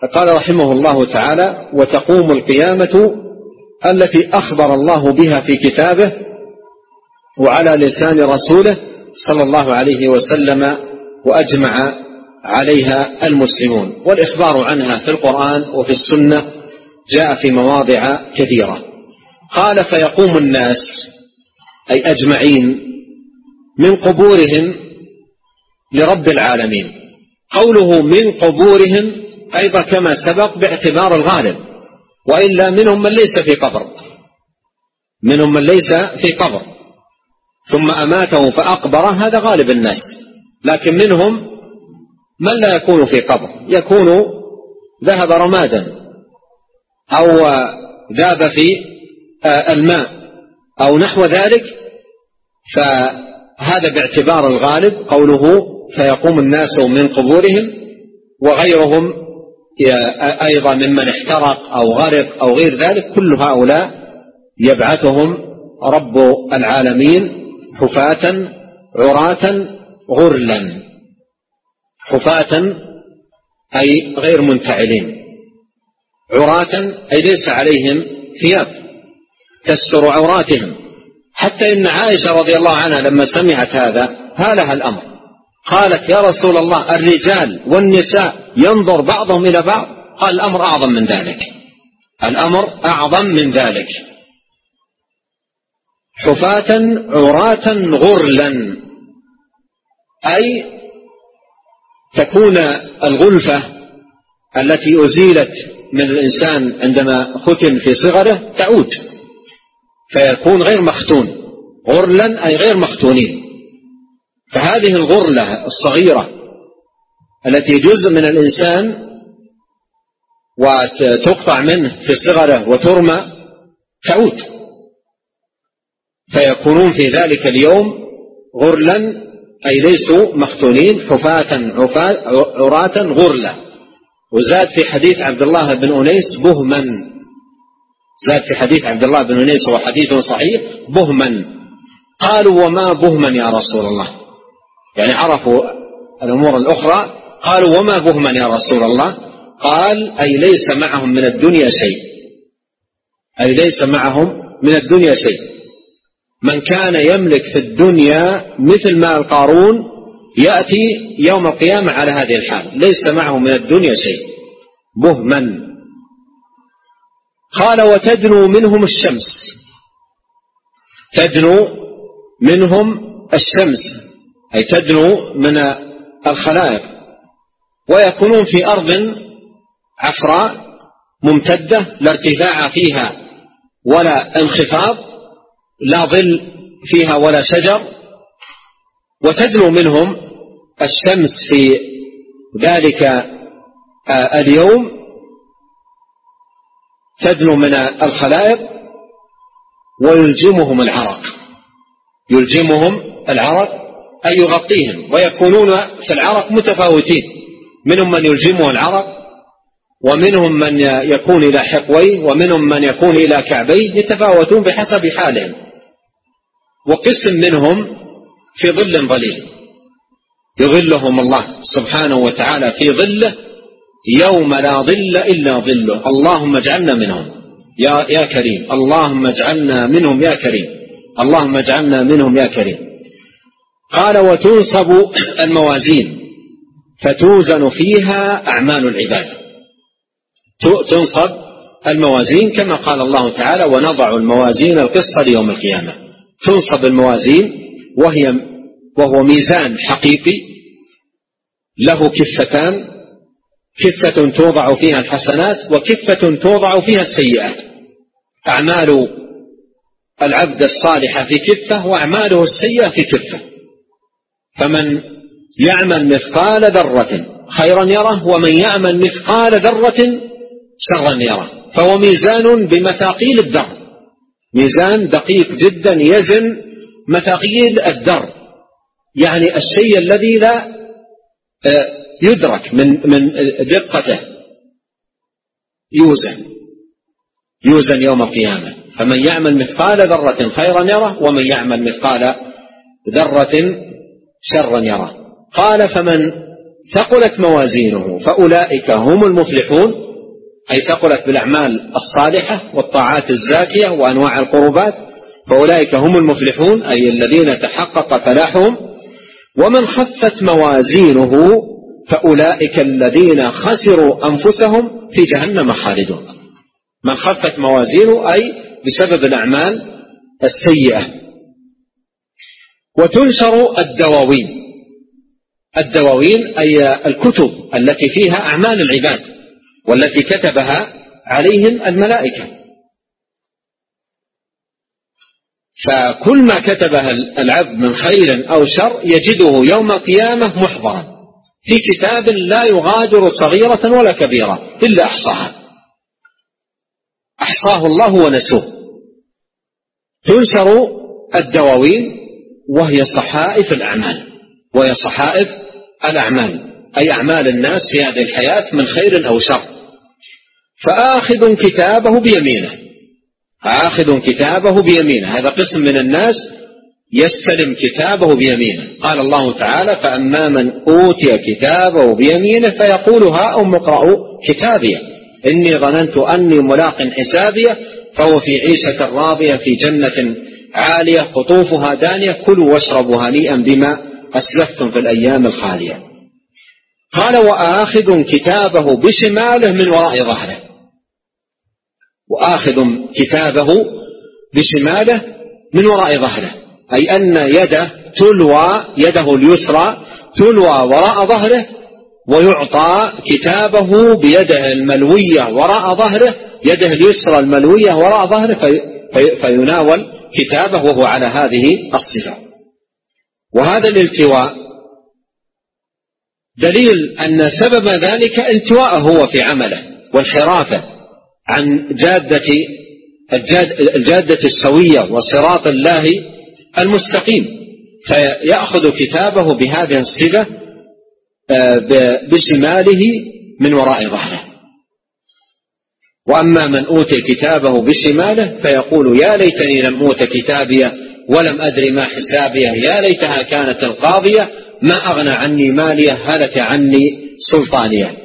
قال رحمه الله تعالى: وتقوم القيامة التي أخبر الله بها في كتابه وعلى لسان رسوله صلى الله عليه وسلم وأجمع عليها المسلمون، والإخبار عنها في القرآن وفي السنة جاء في مواضع كثيرة. قال: فيقوم الناس أي أجمعين من قبورهم لرب العالمين. قوله من قبورهم أيضا كما سبق باعتبار الغالب، وإلا منهم من ليس في قبر، منهم من ليس في قبر ثم أماته فأقبره، هذا غالب الناس. لكن منهم من لا يكون في قبر، يكون ذهب رمادا أو ذاب في الماء أو نحو ذلك، فهذا باعتبار الغالب. قوله فيقوم الناس من قبورهم، وغيرهم أيضا ممن احترق أو غرق أو غير ذلك، كل هؤلاء يبعثهم رب العالمين حفاة عراة غرلا. حفاة أي غير منتعلين، عراة أي ليس عليهم ثياب تستر عوراتهم. حتى إن عائشة رضي الله عنها لما سمعت هذا هالها الأمر، قالت: يا رسول الله، الرجال والنساء ينظر بعضهم إلى بعض؟ قال: الأمر أعظم من ذلك، الأمر أعظم من ذلك. حفاة عراة غرلا، أي تكون الغلفة التي أزيلت من الإنسان عندما ختن في صغره تعود، فيكون غير مختون. غرلا أي غير مختونين. فهذه الغرلة الصغيرة التي جزء من الإنسان وتقطع منه في صغره وترمى تعود، فيكونون في ذلك اليوم غرلا أي ليسوا مختونين، حفاة عراة غرلا. وزاد في حديث عبد الله بن أنيس بهما، زاد في حديث عبد الله بن أنيس وهو حديث صحيح بهما. قالوا: وما بهما يا رسول الله؟ يعني عرفوا الأمور الأخرى، قالوا: وما بهما يا رسول الله؟ قال: أي ليس معهم من الدنيا شيء، أي ليس معهم من الدنيا شيء. من كان يملك في الدنيا مثل مال قارون يأتي يوم القيامة على هذه الحال، ليس معه من الدنيا شيء. بهما. قال: وتدنو منهم الشمس، تدنو منهم الشمس أي تدنو من الخلائق، ويكونون في أرض عفراء ممتدة لا ارتفاع فيها ولا انخفاض، لا ظل فيها ولا شجر. وتدنو منهم الشمس في ذلك اليوم، تدنو من الخلائق ويلجمهم العرق، يلجمهم العرق أي يغطيهم، ويكونون في العرق متفاوتين، منهم من يلجمه العرق، ومنهم من يكون إلى حقويه، ومنهم من يكون إلى كعبيه، يتفاوتون بحسب حالهم. وقسم منهم في ظل ظليل يظلهم الله سبحانه وتعالى في ظله يوم لا ظل إلا ظله. اللهم اجعلنا منهم يا كريم، اللهم اجعلنا منهم يا كريم، اللهم اجعلنا منهم يا كريم. قال: وتنصب الموازين فتوزن فيها أعمال العباد. تنصب الموازين كما قال الله تعالى: ونضع الموازين القسط ليوم القيامة. تنصب الموازين وهو ميزان حقيقي له كفتان، كفة توضع فيها الحسنات وكفة توضع فيها السيئات. أعمال العبد الصالح في كفة وأعماله السيئة في كفة. فمن يعمل مثقال ذرة خيرا يره، ومن يعمل مثقال ذرة شرا يره. فهو ميزان بمثاقيل الذر، ميزان دقيق جدا يزن مثاقيل الذر، يعني الشيء الذي لا يدرك من دقته يوزن يوم القيامة. فمن يعمل مثقال ذرة خيرا يره، ومن يعمل مثقال ذرة شرا يره. قال: فمن ثقلت موازينه فأولئك هم المفلحون، أي ثقلت بالأعمال الصالحة والطاعات الزاكية وأنواع القربات، فأولئك هم المفلحون أي الذين تحقق فلاحهم. ومن خفت موازينه فأولئك الذين خسروا أنفسهم في جهنم خالدون. من خفت موازينه أي بسبب الأعمال السيئة. وتنشر الدواوين أي الكتب التي فيها أعمال العباد والتي كتبها عليهم الملائكة، فكل ما كتبها العبد من خير أو شر يجده يوم القيامة محضرا في كتاب لا يغادر صغيرة ولا كبيرة إلا أحصاه الله ونسوه. تنشر الدواوين وهي صحائف الأعمال أي أعمال الناس في هذه الحياة من خير أو شر. فآخذ كتابه بيمينه هذا قسم من الناس يستلم كتابه بيمينه. قال الله تعالى: فأما من أوتي كتابه بيمينه فيقول هاؤم اقرءوا كتابيه إني ظننت أني ملاق حسابيه فهو في عيشة راضية في جنة عالية قطوفها دانية كلوا واشربوا هنيئا بما أسلفتم في الأيام الخالية. قال: وآخذ كتابه بشماله من وراء ظهره. وآخذ كتابه بشماله من وراء ظهره أي أن يده اليسرى تلوى وراء ظهره، ويعطى كتابه بيده الملوية وراء ظهره، يده اليسرى الملوية وراء ظهره، فيناول كتابه وهو على هذه الصفة. وهذا الالتواء دليل أن سبب ذلك التواءه هو في عمله وانحرافه عن الجادة السوية وصراط الله المستقيم، فيأخذ كتابه بهذه الصفة بشماله من وراء ظهره. وأما من أوتي كتابه بشماله فيقول: يا ليتني لم أوت كتابيه ولم أدر ما حسابيه يا ليتها كانت القاضية ما أغنى عني ماليه هلك عني سلطانيه.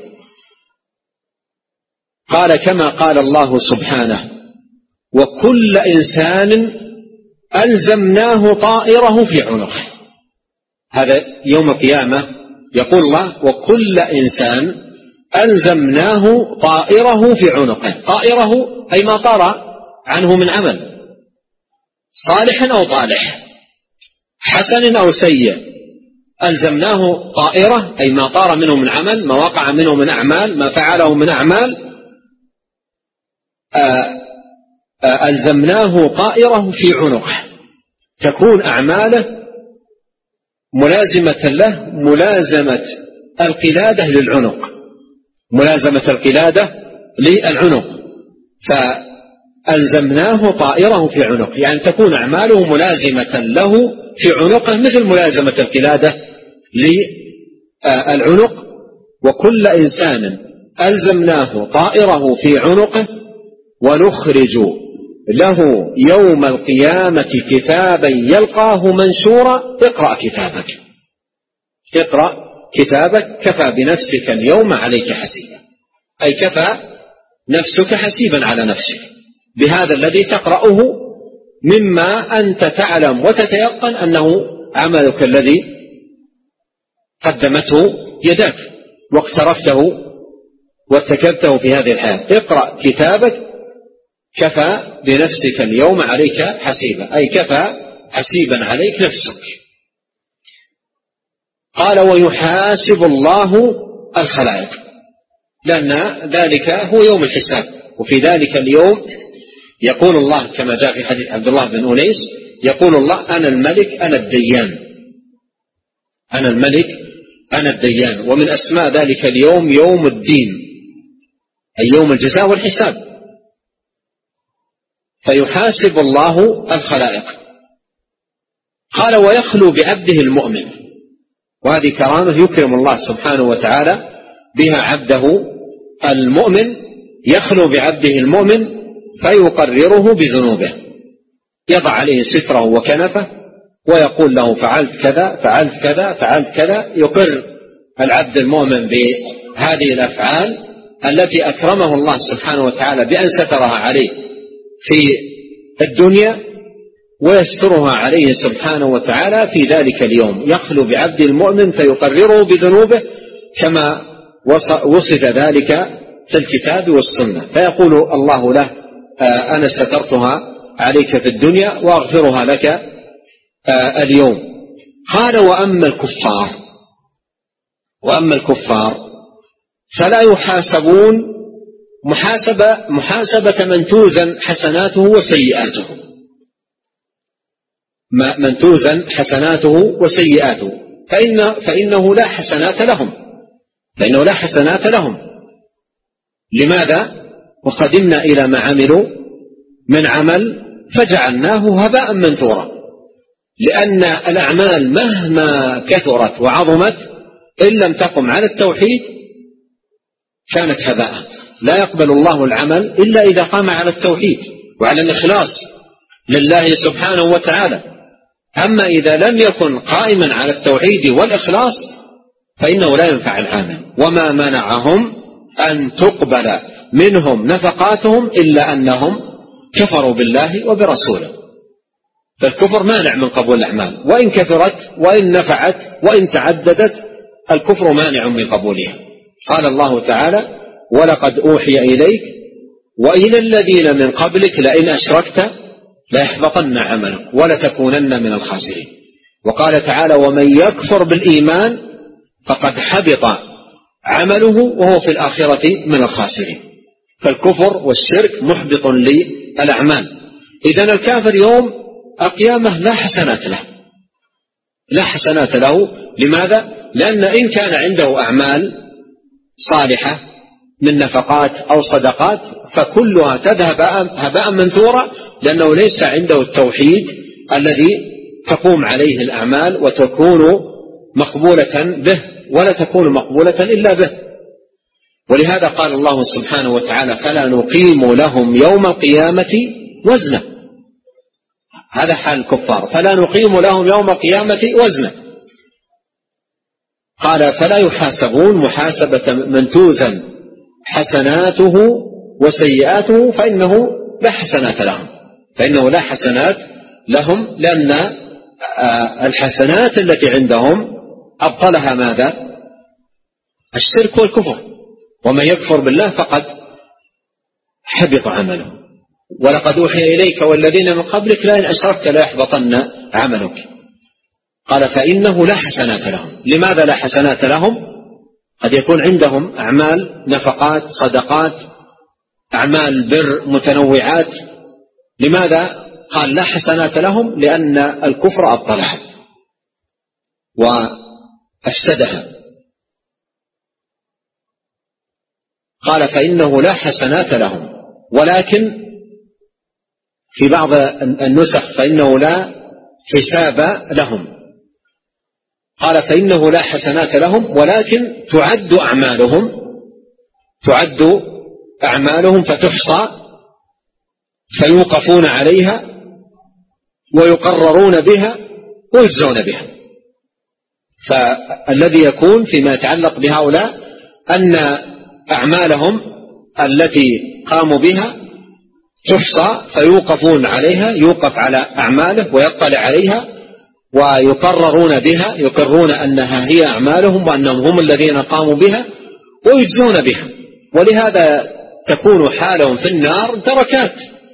قال كما قال الله سبحانه: وكل إنسان ألزمناه طائره في عنقه. هذا يوم القيامة يقول الله: وكل إنسان ألزمناه طائره في عنقه. طائره أي ما طار عنه من عمل صالح أو طالح، حسن أو سيء، ألزمناه طائره أي ما طار منه من عمل، ما وقع منه من أعمال، ما فعله من أعمال، ألزمناه طائره في عنقه. تكون أعماله ملازمة له ملازمة القلادة للعنق، ملازمة القلادة للعنق، فألزمناه طائره في عنق، يعني تكون أعماله ملازمة له في عنقه مثل ملازمة القلادة للعنق. وكل إنسان ألزمناه طائره في عنقه ونخرج له يوم القيامة كتابا يلقاه منشورا اقرأ كتابك كفى بنفسك اليوم عليك حسيبا، أي كفى نفسك حسيبا على نفسك بهذا الذي تقرأه مما أنت تعلم وتتيقن أنه عملك الذي قدمته يداك واقترفته وارتكبته في هذه الحياة. اقرأ كتابك كفى بنفسك اليوم عليك حسيبا، أي كفى حسيبا عليك نفسك. قال: ويحاسب الله الخلائق، لأن ذلك هو يوم الحساب. وفي ذلك اليوم يقول الله كما جاء في حديث عبد الله بن أنيس يقول الله: أنا الملك أنا الديان، أنا الملك أنا الديان. ومن أسماء ذلك اليوم يوم الدين، أي يوم الجزاء والحساب. فيحاسب الله الخلائق. قال: ويخلو بعبده المؤمن، وهذه كرامة يكرم الله سبحانه وتعالى بها عبده المؤمن، يخلو بعبده المؤمن فيقرره بذنوبه، يضع عليه ستره وكنفه ويقول له: فعلت كذا فعلت كذا فعلت كذا، يقر العبد المؤمن بهذه الأفعال التي أكرمه الله سبحانه وتعالى بأن سترها عليه في الدنيا، ويسترها عليه سبحانه وتعالى في ذلك اليوم، يخلو بعبد المؤمن فيقرره بذنوبه كما وصف ذلك في الكتاب والسنة، فيقول الله له أنا سترتها عليك في الدنيا وأغفرها لك اليوم. قال وأما الكفار فلا يحاسبون محاسبة من توزن حسناته وسيئاته، من توزن حسناته وسيئاته، فإنه لا حسنات لهم. لماذا؟ وقدمنا إلى ما عملوا من عمل فجعلناه هباء منثورا، لأن الأعمال مهما كثرت وعظمت إن لم تقم على التوحيد كانت هباء. لا يقبل الله العمل إلا إذا قام على التوحيد وعلى الإخلاص لله سبحانه وتعالى. أما إذا لم يكن قائما على التوحيد والإخلاص فإنه لا ينفع العمل. وما منعهم أن تقبل منهم نفقاتهم إلا أنهم كفروا بالله وبرسوله. فالكفر مانع من قبول الأعمال، وإن كثرت وإن نفعت وإن تعددت الكفر مانع من قبولها. قال الله تعالى ولقد أوحي إليك وإلى الذين من قبلك لئن أشركت ليحبطن عملك ولتكونن من الخاسرين. وقال تعالى ومن يكفر بالإيمان فقد حبط عمله وهو في الآخرة من الخاسرين. فالكفر والشرك محبط للأعمال. إذن الكافر يوم القيامة لا حسنات له. لماذا؟ لأن إن كان عنده أعمال صالحة من نفقات أو صدقات فكلها تذهب هباء منثورا، لأنه ليس عنده التوحيد الذي تقوم عليه الأعمال وتكون مقبولة به، ولا تكون مقبولة إلا به. ولهذا قال الله سبحانه وتعالى فلا نقيم لهم يوم القيامة وزنا. هذا حال الكفار، فلا نقيم لهم يوم القيامة وزنا. قال فلا يحاسبون محاسبة من توزن حسناته وسيئاته فإنه لا حسنات لهم، لأن الحسنات التي عندهم أبطلها ماذا؟ الشرك والكفر. ومن يكفر بالله فقد حبط عمله. ولقد أوحي إليك والذين من قبلك لئن أشركت ليحبطن عملك. قال فإنه لا حسنات لهم. لماذا لا حسنات لهم؟ قد يكون عندهم أعمال نفقات صدقات أعمال بر متنوعات. لماذا قال لا حسنات لهم؟ لأن الكفر أبطلها وأفسدها. قال فإنه لا حسنات لهم، ولكن في بعض النسخ فإنه لا حساب لهم. قال فإنه لا حسنات لهم ولكن تعد أعمالهم فتحصى فيوقفون عليها ويقررون بها ويجزون بها. فالذي يكون فيما يتعلق بهؤلاء أن أعمالهم التي قاموا بها تحصى فيوقفون عليها، يوقف على أعماله ويطلع عليها ويقررون بها، يقرون أنها هي أعمالهم وأنهم هم الذين قاموا بها ويجزون بها. ولهذا تكون حالهم في النار دركات،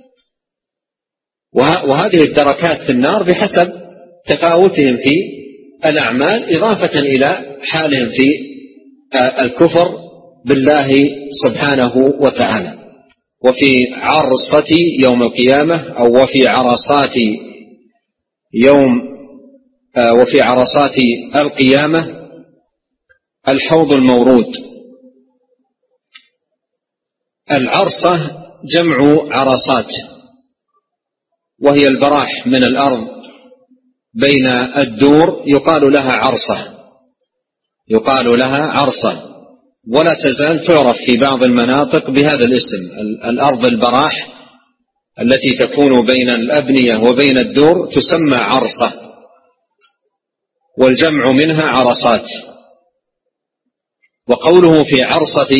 وهذه الدركات في النار بحسب تفاوتهم في الأعمال إضافة إلى حالهم في الكفر بالله سبحانه وتعالى. وفي عرصة يوم القيامة أو وفي عرصات القيامة الحوض المورود. العرصة جمع عرصات، وهي البراح من الأرض بين الدور، يقال لها عرصة، ولا تزال تعرف في بعض المناطق بهذا الاسم. الأرض البراح التي تكون بين الأبنية وبين الدور تسمى عرصة، والجمع منها عرصات. وقوله في عرصة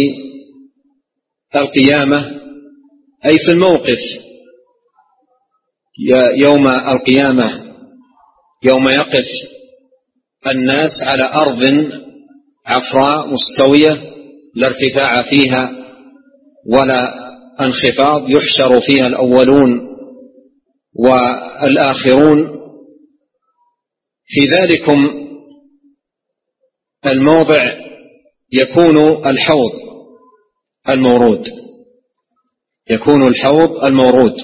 القيامة أي في الموقف يوم القيامة، يوم يقف الناس على أرض عفراء مستوية لا ارتفاع فيها ولا انخفاض، يحشر فيها الأولون والآخرون. في ذلكم الموضع يكون الحوض المورود، يكون الحوض المورود.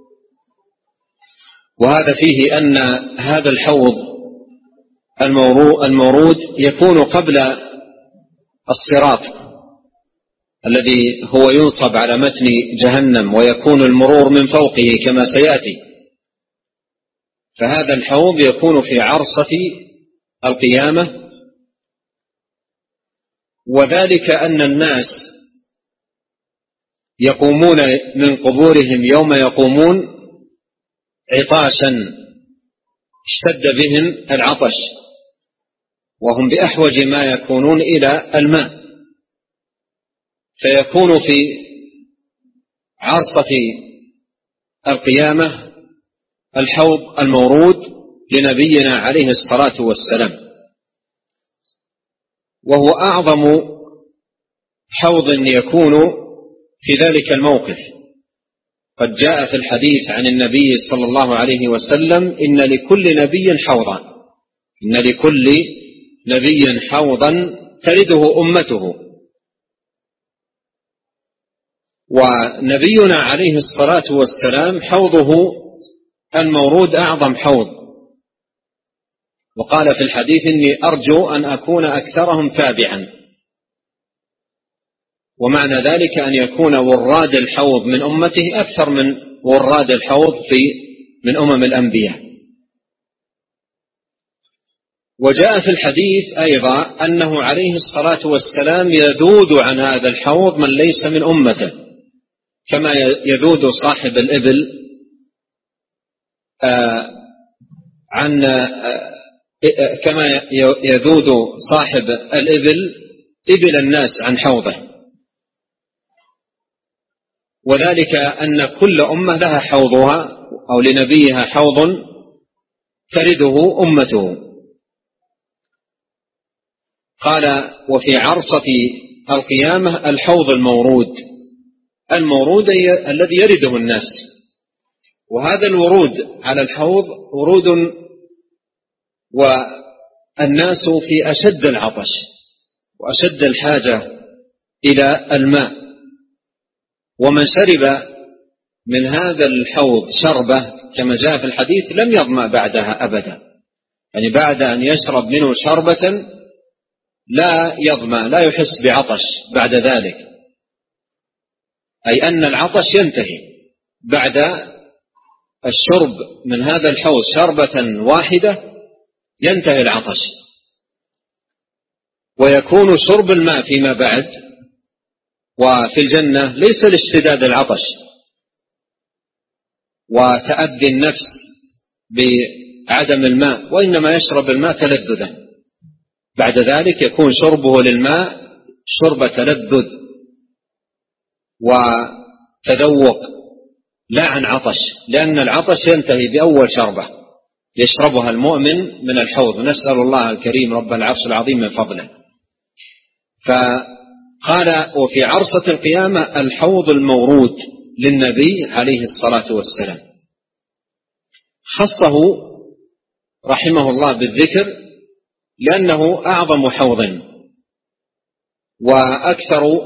وهذا فيه أن هذا الحوض المورود يكون قبل الصراط الذي هو ينصب على متن جهنم، ويكون المرور من فوقه كما سيأتي. فهذا الحوض يكون في عرصة القيامة، وذلك أن الناس يقومون من قبورهم يوم يقومون عطاشا، اشتد بهم العطش، وهم بأحوج ما يكونون إلى الماء، فيكون في عرصة القيامة الحوض المورود لنبينا عليه الصلاة والسلام، وهو أعظم حوض يكون في ذلك الموقف. قد جاء في الحديث عن النبي صلى الله عليه وسلم: إن لكل نبي حوضا، إن لكل نبي حوضا ترده أمته. ونبينا عليه الصلاة والسلام حوضه المورود أعظم حوض، وقال في الحديث: إني أرجو أن أكون أكثرهم تابعا. ومعنى ذلك أن يكون وراد الحوض من أمته أكثر من وراد الحوض من أمم الأنبياء. وجاء في الحديث أيضا أنه عليه الصلاة والسلام يذود عن هذا الحوض من ليس من أمته، كما يذود صاحب الإبل كما يذود صاحب الإبل إبل الناس عن حوضه. وذلك أن كل أمة لها حوضها، أو لنبيها حوض ترده أمته. قال: وفي عرصة القيامة الحوض المورود الذي يرده الناس. وهذا الورود على الحوض ورود والناس في أشد العطش وأشد الحاجة إلى الماء، ومن شرب من هذا الحوض شربة كما جاء في الحديث لم يظمأ بعدها أبدا، يعني بعد أن يشرب منه شربة لا يظمأ، لا يحس بعطش بعد ذلك، أي أن العطش ينتهي بعد الشرب من هذا الحوض شربة واحدة، ينتهي العطش، ويكون شرب الماء فيما بعد وفي الجنة ليس لاشتداد العطش وتأذي النفس بعدم الماء، وإنما يشرب الماء تلذذا. بعد ذلك يكون شربه للماء شرب تلذذ وتذوق، لا عن عطش، لأن العطش ينتهي بأول شربة يشربها المؤمن من الحوض. نسأل الله الكريم رب العرش العظيم من فضله. فقال: وفي عرصة القيامة الحوض المورود للنبي عليه الصلاة والسلام. خصه رحمه الله بالذكر لأنه أعظم حوض وأكثر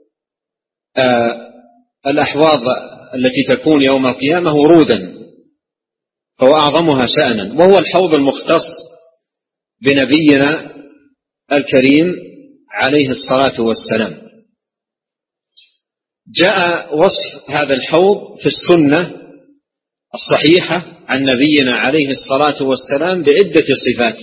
الأحواض التي تكون يوم القيامة ورودا، فهو أعظمها شأنا، وهو الحوض المختص بنبينا الكريم عليه الصلاة والسلام. جاء وصف هذا الحوض في السنة الصحيحة عن نبينا عليه الصلاة والسلام بعدة صفات،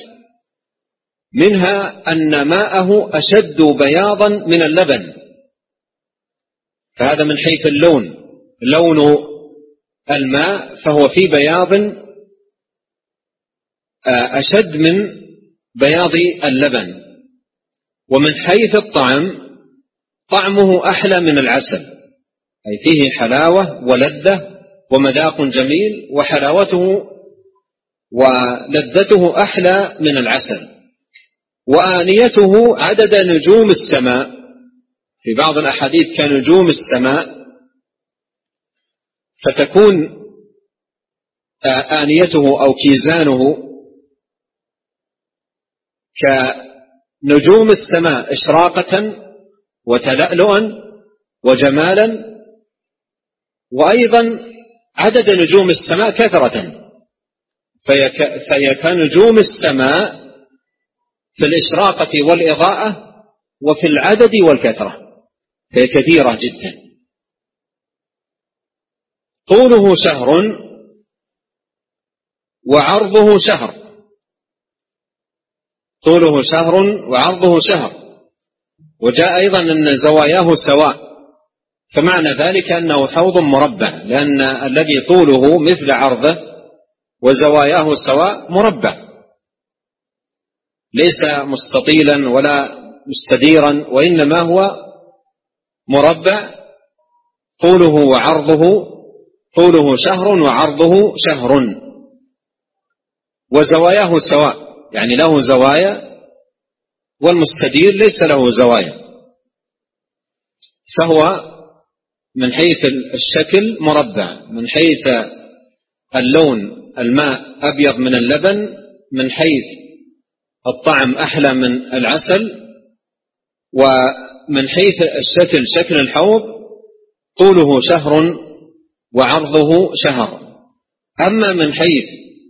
منها أن ماءه أشد بياضا من اللبن، فهذا من حيث اللون، لون الماء فهو في بياض أشد من بياض اللبن. ومن حيث الطعم طعمه أحلى من العسل، أي فيه حلاوة ولذة ومذاق جميل، وحلاوته ولذته أحلى من العسل. وآنيته عدد نجوم السماء، في بعض الأحاديث كنجوم السماء، فتكون آنيته أو كيزانه كنجوم السماء إشراقة وتلألؤا وجمالا. وأيضا عدد نجوم السماء كثرة، فهي كنجوم السماء في الإشراقة والإضاءة وفي العدد والكثرة، فهي كثيرة جدا. طوله شهر وعرضه شهر، طوله شهر وعرضه شهر. وجاء أيضا أن زواياه سواء، فمعنى ذلك أنه حوض مربع، لأن الذي طوله مثل عرضه وزواياه سواء مربع، ليس مستطيلا ولا مستديرا، وإنما هو مربع طوله وعرضه، طوله شهر وعرضه شهر، وزواياه سواء، يعني له زوايا والمستدير ليس له زوايا، فهو من حيث الشكل مربع، من حيث اللون الماء أبيض من اللبن، من حيث الطعم أحلى من العسل، ومن حيث الشكل شكل الحوض طوله شهر وعرضه شهر. أما من حيث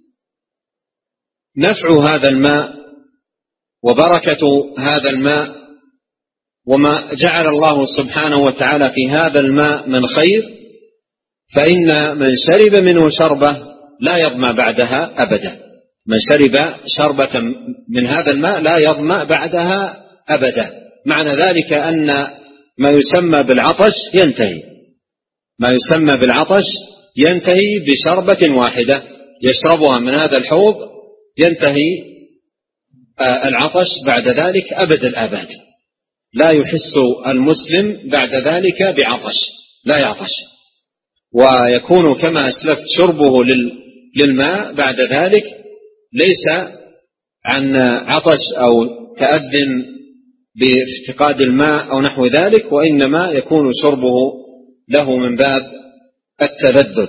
نفع هذا الماء وبركة هذا الماء وما جعل الله سبحانه وتعالى في هذا الماء من خير، فإن من شرب منه شربة لا يظمأ بعدها أبدا. من شرب شربة من هذا الماء لا يظمأ بعدها أبدا. معنى ذلك أن ما يسمى بالعطش ينتهي، ما يسمى بالعطش ينتهي بشربة واحدة يشربها من هذا الحوض، ينتهي العطش بعد ذلك أبد الآباد، لا يحس المسلم بعد ذلك بعطش، لا يعطش، ويكون كما أسلفت شربه للماء بعد ذلك ليس عن عطش أو تأذن بافتقاد الماء أو نحو ذلك، وإنما يكون شربه له من باب التلذذ.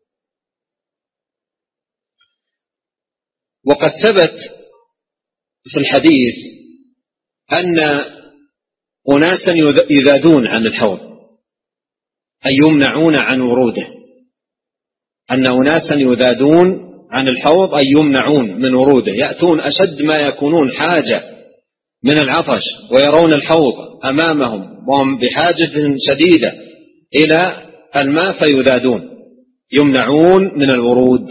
وقد ثبت في الحديث أن أناسا يذادون عن الحوض، أي يمنعون عن وروده، أن أناسا يذادون عن الحوض أي يمنعون من وروده، يأتون أشد ما يكونون حاجة من العطش ويرون الحوض أمامهم وهم بحاجة شديدة إلى الماء فيذادون، يمنعون من الورود.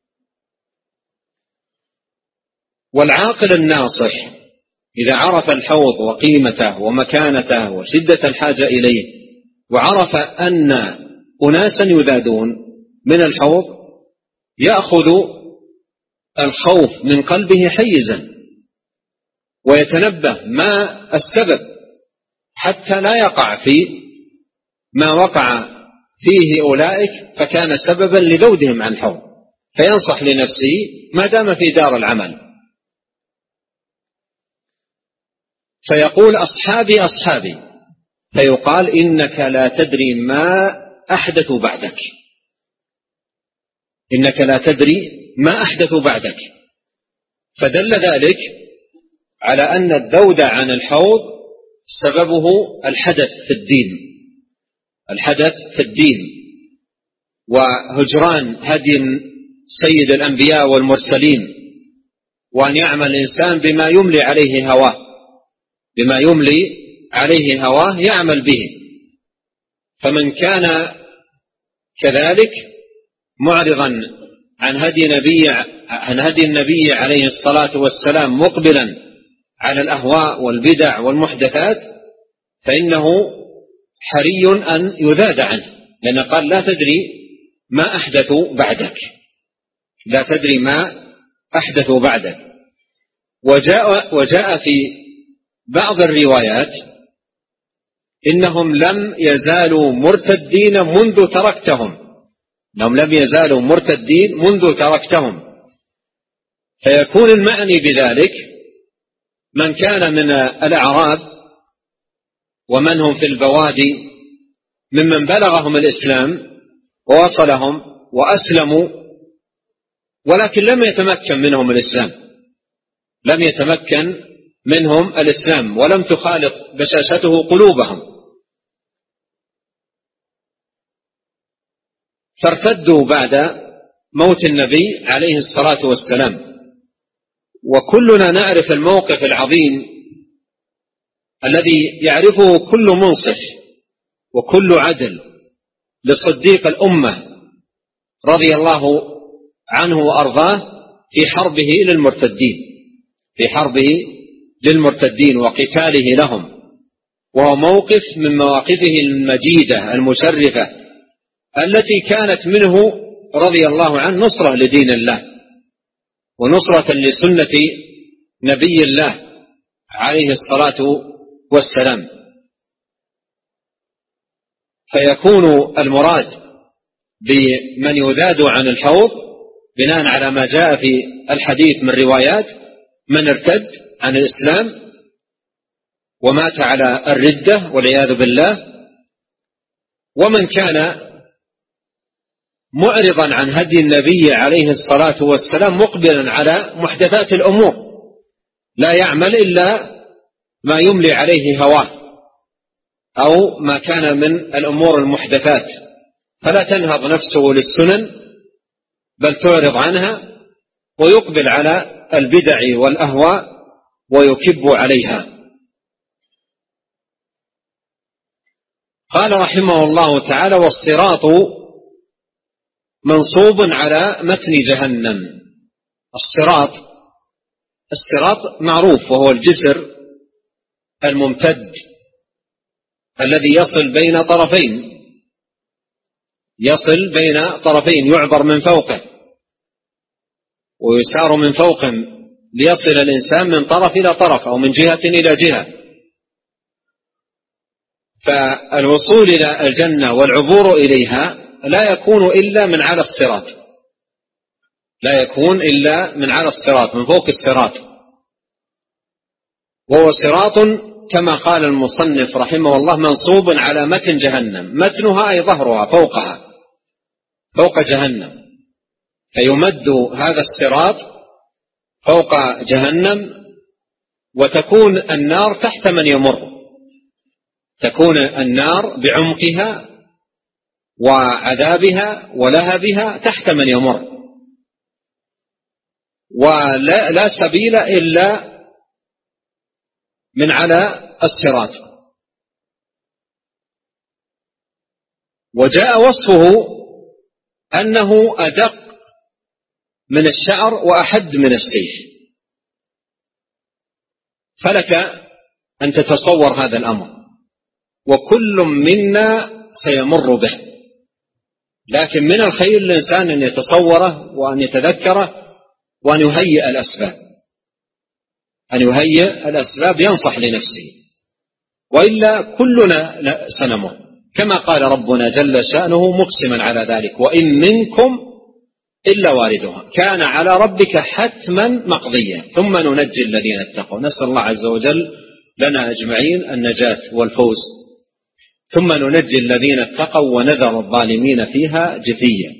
والعاقل الناصح إذا عرف الحوض وقيمته ومكانته وشدة الحاجة إليه، وعرف أن أناسا يذادون من الحوض، يأخذ الخوف من قلبه حيزا ويتنبه ما السبب حتى لا يقع في ما وقع فيه أولئك فكان سببا لذودهم عن الحوض، فينصح لنفسه ما دام في دار العمل، فيقول أصحابي أصحابي، فيقال إنك لا تدري ما أحدث بعدك، إنك لا تدري ما أحدث بعدك. فدل ذلك على أن الذود عن الحوض سببه الحدث في الدين، الحدث في الدين، وهجران هدي سيد الأنبياء والمرسلين، وأن يعمل الإنسان بما يملي عليه هواه، بما يملي عليه هواه يعمل به. فمن كان كذلك معرضا عن هدي النبي عليه الصلاة والسلام مقبلا على الأهواء والبدع والمحدثات، فإنه حري أن يذاد عنه، لأن قال لا تدري ما أحدث بعدك، لا تدري ما أحدث بعدك. وجاء في بعض الروايات إنهم لم يزالوا مرتدين منذ تركتهم، إنهم لم يزالوا مرتدين منذ تركتهم، فيكون المعني بذلك من كان من الأعراب ومن هم في البوادي ممن بلغهم الإسلام ووصلهم وأسلموا، ولكن لم يتمكن منهم الإسلام، لم يتمكن منهم الإسلام ولم تخالط بشاشته قلوبهم، فارتدوا بعد موت النبي عليه الصلاة والسلام. وكلنا نعرف الموقف العظيم الذي يعرفه كل منصف وكل عدل لصديق الأمة رضي الله عنه وأرضاه في حربه للمرتدين، في حربه للمرتدين وقتاله لهم، وهو موقف من مواقفه المجيدة المشرفة التي كانت منه رضي الله عنه نصرة لدين الله ونصرة لسنة نبي الله عليه الصلاة والسلام. فيكون المراد بمن يذاد عن الحوض بناء على ما جاء في الحديث من روايات من ارتد عن الإسلام ومات على الردة والعياذ بالله، ومن كان معرضا عن هدي النبي عليه الصلاة والسلام مقبلا على محدثات الأمور لا يعمل إلا ما يملي عليه هواه أو ما كان من الأمور المحدثات، فلا تنهض نفسه للسنن بل تعرض عنها ويقبل على البدع والأهواء ويكب عليها. قال رحمه الله تعالى: والصراط منصوب على متن جهنم. الصراط معروف، وهو الجسر الممتد الذي يصل بين طرفين يعبر من فوقه ويسار من فوقه ليصل الإنسان من طرف إلى طرف أو من جهة إلى جهة. فالوصول إلى الجنة والعبور إليها لا يكون إلا من على الصراط، لا يكون إلا من على الصراط، من فوق الصراط، وهو صراط كما قال المصنف رحمه الله منصوب على متن جهنم، متنها أي ظهرها فوق جهنم، فيمد هذا الصراط فوق جهنم وتكون النار تحت من يمر، تكون النار بعمقها وعذابها ولهبها تحت من يمر، ولا سبيل إلا من على الصراط. وجاء وصفه أنه أدق من الشعر وأحد من السيف، فلك أن تتصور هذا الأمر، وكل منا سيمر به، لكن من الخير الإنسان أن يتصوره وأن يتذكره وأن يهيئ الأسباب ينصح لنفسه، وإلا كلنا سنمر، كما قال ربنا جل شأنه مقسما على ذلك: وإن منكم إلا واردها كان على ربك حتما مقضيا ثم ننجي الذين اتقوا. نسأل الله عز وجل لنا أجمعين النجاة والفوز. ثم ننجي الذين اتقوا ونذر الظالمين فيها جثيا.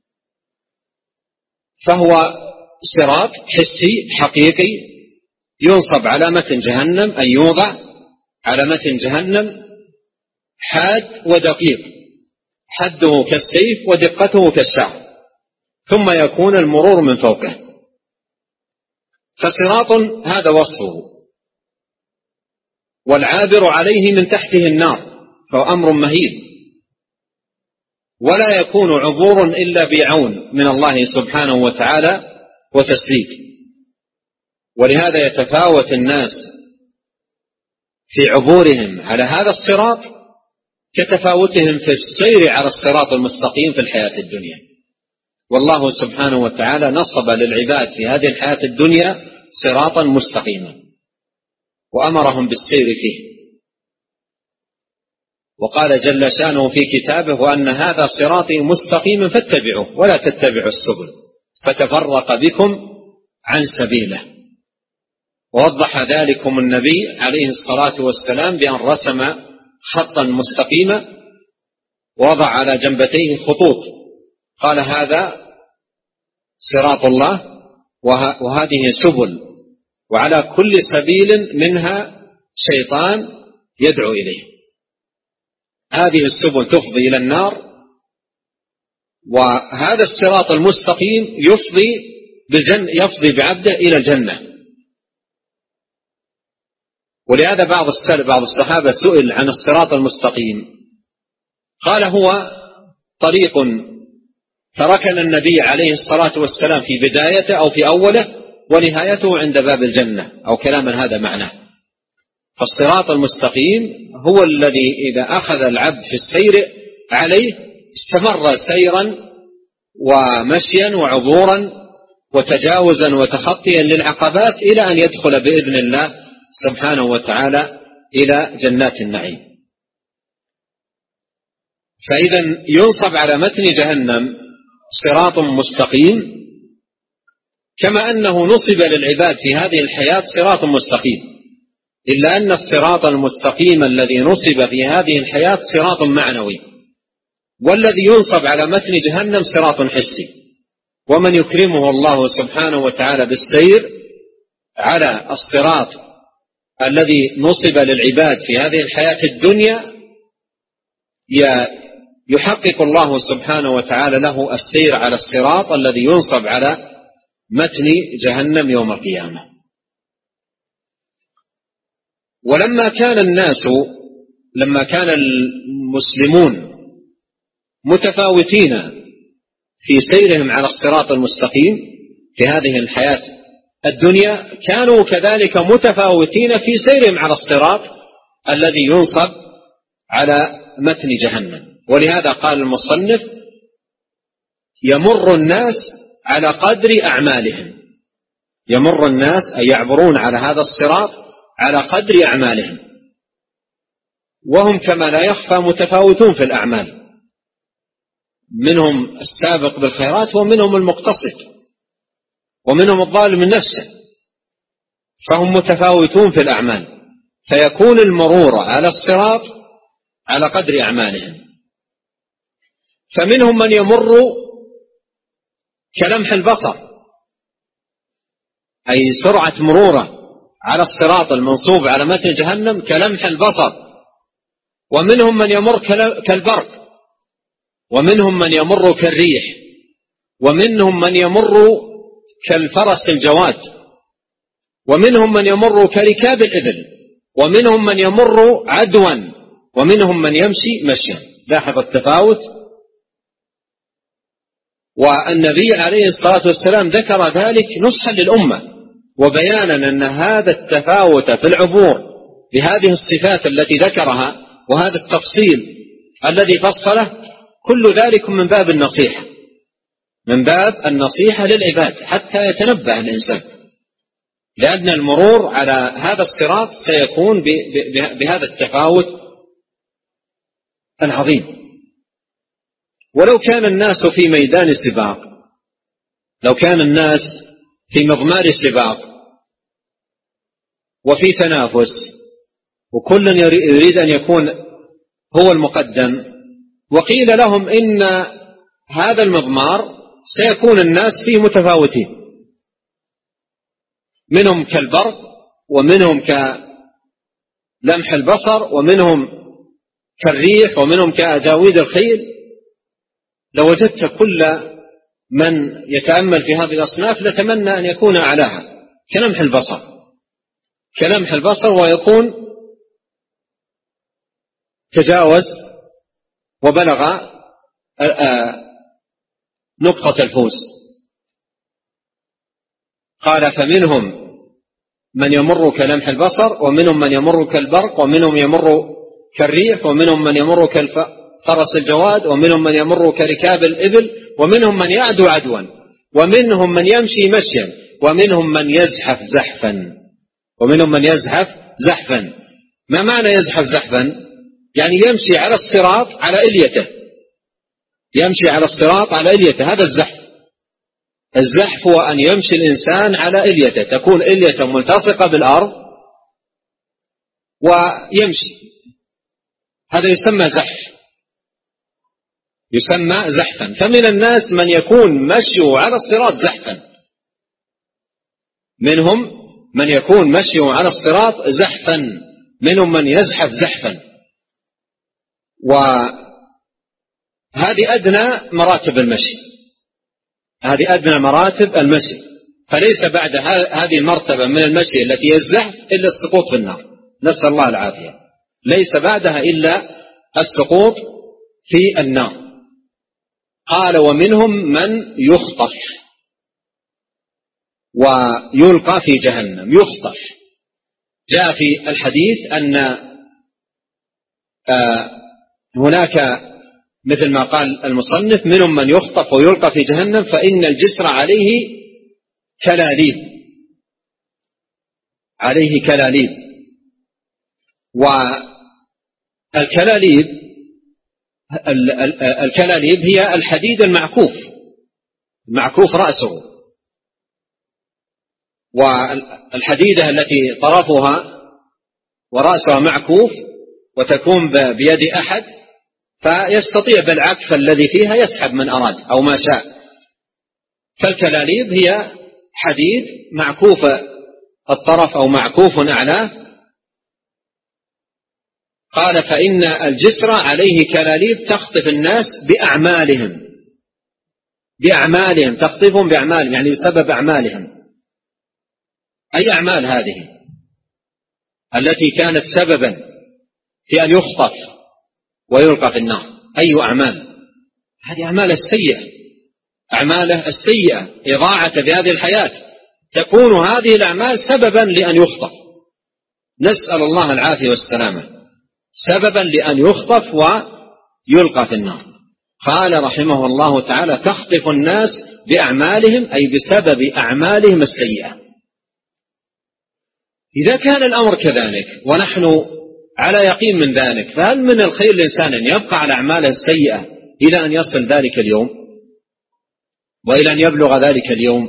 فهو صراط حسي حقيقي ينصب على متن جهنم، أن يوضع على متن جهنم حاد ودقيق، حده كالسيف ودقته كالشعر، ثم يكون المرور من فوقه. فصراط هذا وصفه، والعابر عليه من تحته النار، فهو أمر مهيب، ولا يكون عبور إلا بعون من الله سبحانه وتعالى وتسديد. ولهذا يتفاوت الناس في عبورهم على هذا الصراط كتفاوتهم في السير على الصراط المستقيم في الحياة الدنيا. والله سبحانه وتعالى نصب للعباد في هذه الحياة الدنيا صراطا مستقيما، وأمرهم بالسير فيه. وقال جل شانه في كتابه: وأن هذا صراطي مستقيما فاتبعوه ولا تتبعوا السبل فتفرق بكم عن سبيله. ووضح ذلكم النبي عليه الصلاة والسلام بأن رسم خطا مستقيما ووضع على جنبتيه خطوط، قال: هذا صراط الله وهذه سبل، وعلى كل سبيل منها شيطان يدعو إليه. هذه السبل تفضي إلى النار، وهذا الصراط المستقيم يفضي بعبده إلى الجنة. ولهذا بعض الصحابة سئل عن الصراط المستقيم، قال: هو طريق تركنا النبي عليه الصلاة والسلام في بدايته أو في أوله ونهايته عند باب الجنة، أو كلاما هذا معناه. فالصراط المستقيم هو الذي إذا أخذ العبد في السير عليه استمر سيرا ومشيا وعبورا وتجاوزا وتخطيا للعقبات إلى أن يدخل بإذن الله سبحانه وتعالى إلى جنات النعيم. فإذا ينصب على متن جهنم صراط مستقيم، كما أنه نصب للعباد في هذه الحياة صراط مستقيم، إلا أن الصراط المستقيم الذي نصب في هذه الحياة صراط معنوي، والذي ينصب على متن جهنم صراط حسي. ومن يكرمه الله سبحانه وتعالى بالسير على الصراط الذي نصب للعباد في هذه الحياة الدنيا يحقق الله سبحانه وتعالى له السير على الصراط الذي ينصب على متن جهنم يوم القيامة. ولما كان المسلمون متفاوتين في سيرهم على الصراط المستقيم في هذه الحياة الدنيا، كانوا كذلك متفاوتين في سيرهم على الصراط الذي ينصب على متن جهنم. ولهذا قال المصنف: يمر الناس على قدر أعمالهم. يمر الناس أي يعبرون على هذا الصراط على قدر أعمالهم، وهم كما لا يخفى متفاوتون في الأعمال، منهم السابق بالخيرات ومنهم المقتصد ومنهم الظالم من نفسه، فهم متفاوتون في الأعمال، فيكون المرور على الصراط على قدر أعمالهم. فمنهم من يمر كلمح البصر، أي سرعة مروره على الصراط المنصوب على متن جهنم كلمح البصر. ومنهم من يمر كالبرق، ومنهم من يمر كالريح، ومنهم من يمر كالفرس الجواد، ومنهم من يمر كركاب الإبل، ومنهم من يمر عدوا، ومنهم من يمشي مشيا. لاحظ التفاوت. والنبي عليه الصلاة والسلام ذكر ذلك نصحا للأمة وبيانا أن هذا التفاوت في العبور بهذه الصفات التي ذكرها وهذا التفصيل الذي فصله كل ذلك من باب النصيحة، من باب النصيحة للعباد حتى يتنبه الإنسان، لأن المرور على هذا الصراط سيكون بهذا التفاوت العظيم. ولو كان الناس في ميدان سباق، لو كان الناس في مضمار سباق وفي تنافس وكل يريد أن يكون هو المقدم، وقيل لهم إن هذا المضمار سيكون الناس فيه متفاوتين، منهم كالبرق ومنهم كلمح البصر ومنهم كالريح ومنهم كأجاويد الخيل، لوجدت كل من يتأمل في هذه الأصناف لتمنى أن يكون أعلاها كلمح البصر، كلمح البصر، ويكون تجاوز وبلغ نقطة الفوز. قال: فمنهم من يمر كلمح البصر، ومنهم من يمر كالبرق، ومنهم يمر كالريح، ومنهم من يمر كالفرس الجواد، ومنهم من يمر كركاب الإبل، ومنهم من يعدو عدوا، ومنهم من يمشي مشيا، ومنهم من يزحف زحفا، ومنهم من يزحف زحفا. ما معنى يزحف زحفا؟ يعني يمشي على الصراط على إليته، يمشي على الصراط على إليته، هذا الزحف. الزحف هو أن يمشي الإنسان على إليته، تكون إليته ملتصقة بالأرض ويمشي، هذا يسمى زحف، يسمى زحفا. فمن الناس من يكون مشيه على الصراط زحفا، منهم من يكون مشيه على الصراط زحفا، منهم من يزحف زحفا. وهذه أدنى مراتب المشي، هذه أدنى مراتب المشي. فليس بعد هذه المرتبة من المشي التي هي الزحف إلا السقوط في النار، نسأل الله العافية. ليس بعدها إلا السقوط في النار. قال ومنهم من يخطف ويلقى في جهنم. يخطف جاء في الحديث أن هناك مثل ما قال المصنف منهم من يخطف ويلقى في جهنم فإن الجسر عليه كلاليب، عليه كلاليب. والكلاليب هي الحديد المعكوف، معكوف رأسه، والحديدة التي طرفها ورأسها معكوف وتكون بيد أحد فيستطيع بالعكف الذي فيها يسحب من أراد أو ما شاء. فالكلاليب هي حديد معكوف الطرف أو معكوف أعلاه. قال فإن الجسر عليه كلاليب تخطف الناس بأعمالهم، بأعمالهم، تخطفهم بأعمالهم يعني بسبب أعمالهم. أي أعمال هذه التي كانت سببا في أن يخطف ويلقى في النار؟ أي أعمال؟ هذه أعمال السيئة، أعماله السيئة إضاعة في هذه الحياة، تكون هذه الأعمال سببا لأن يخطف، نسأل الله العافية والسلامة، سببا لأن يخطف ويلقى في النار. قال رحمه الله تعالى تخطف الناس بأعمالهم أي بسبب أعمالهم السيئة. إذا كان الأمر كذلك ونحن على يقين من ذلك، فهل من الخير الإنسان أن يبقى على أعماله السيئة إلى أن يصل ذلك اليوم وإلى أن يبلغ ذلك اليوم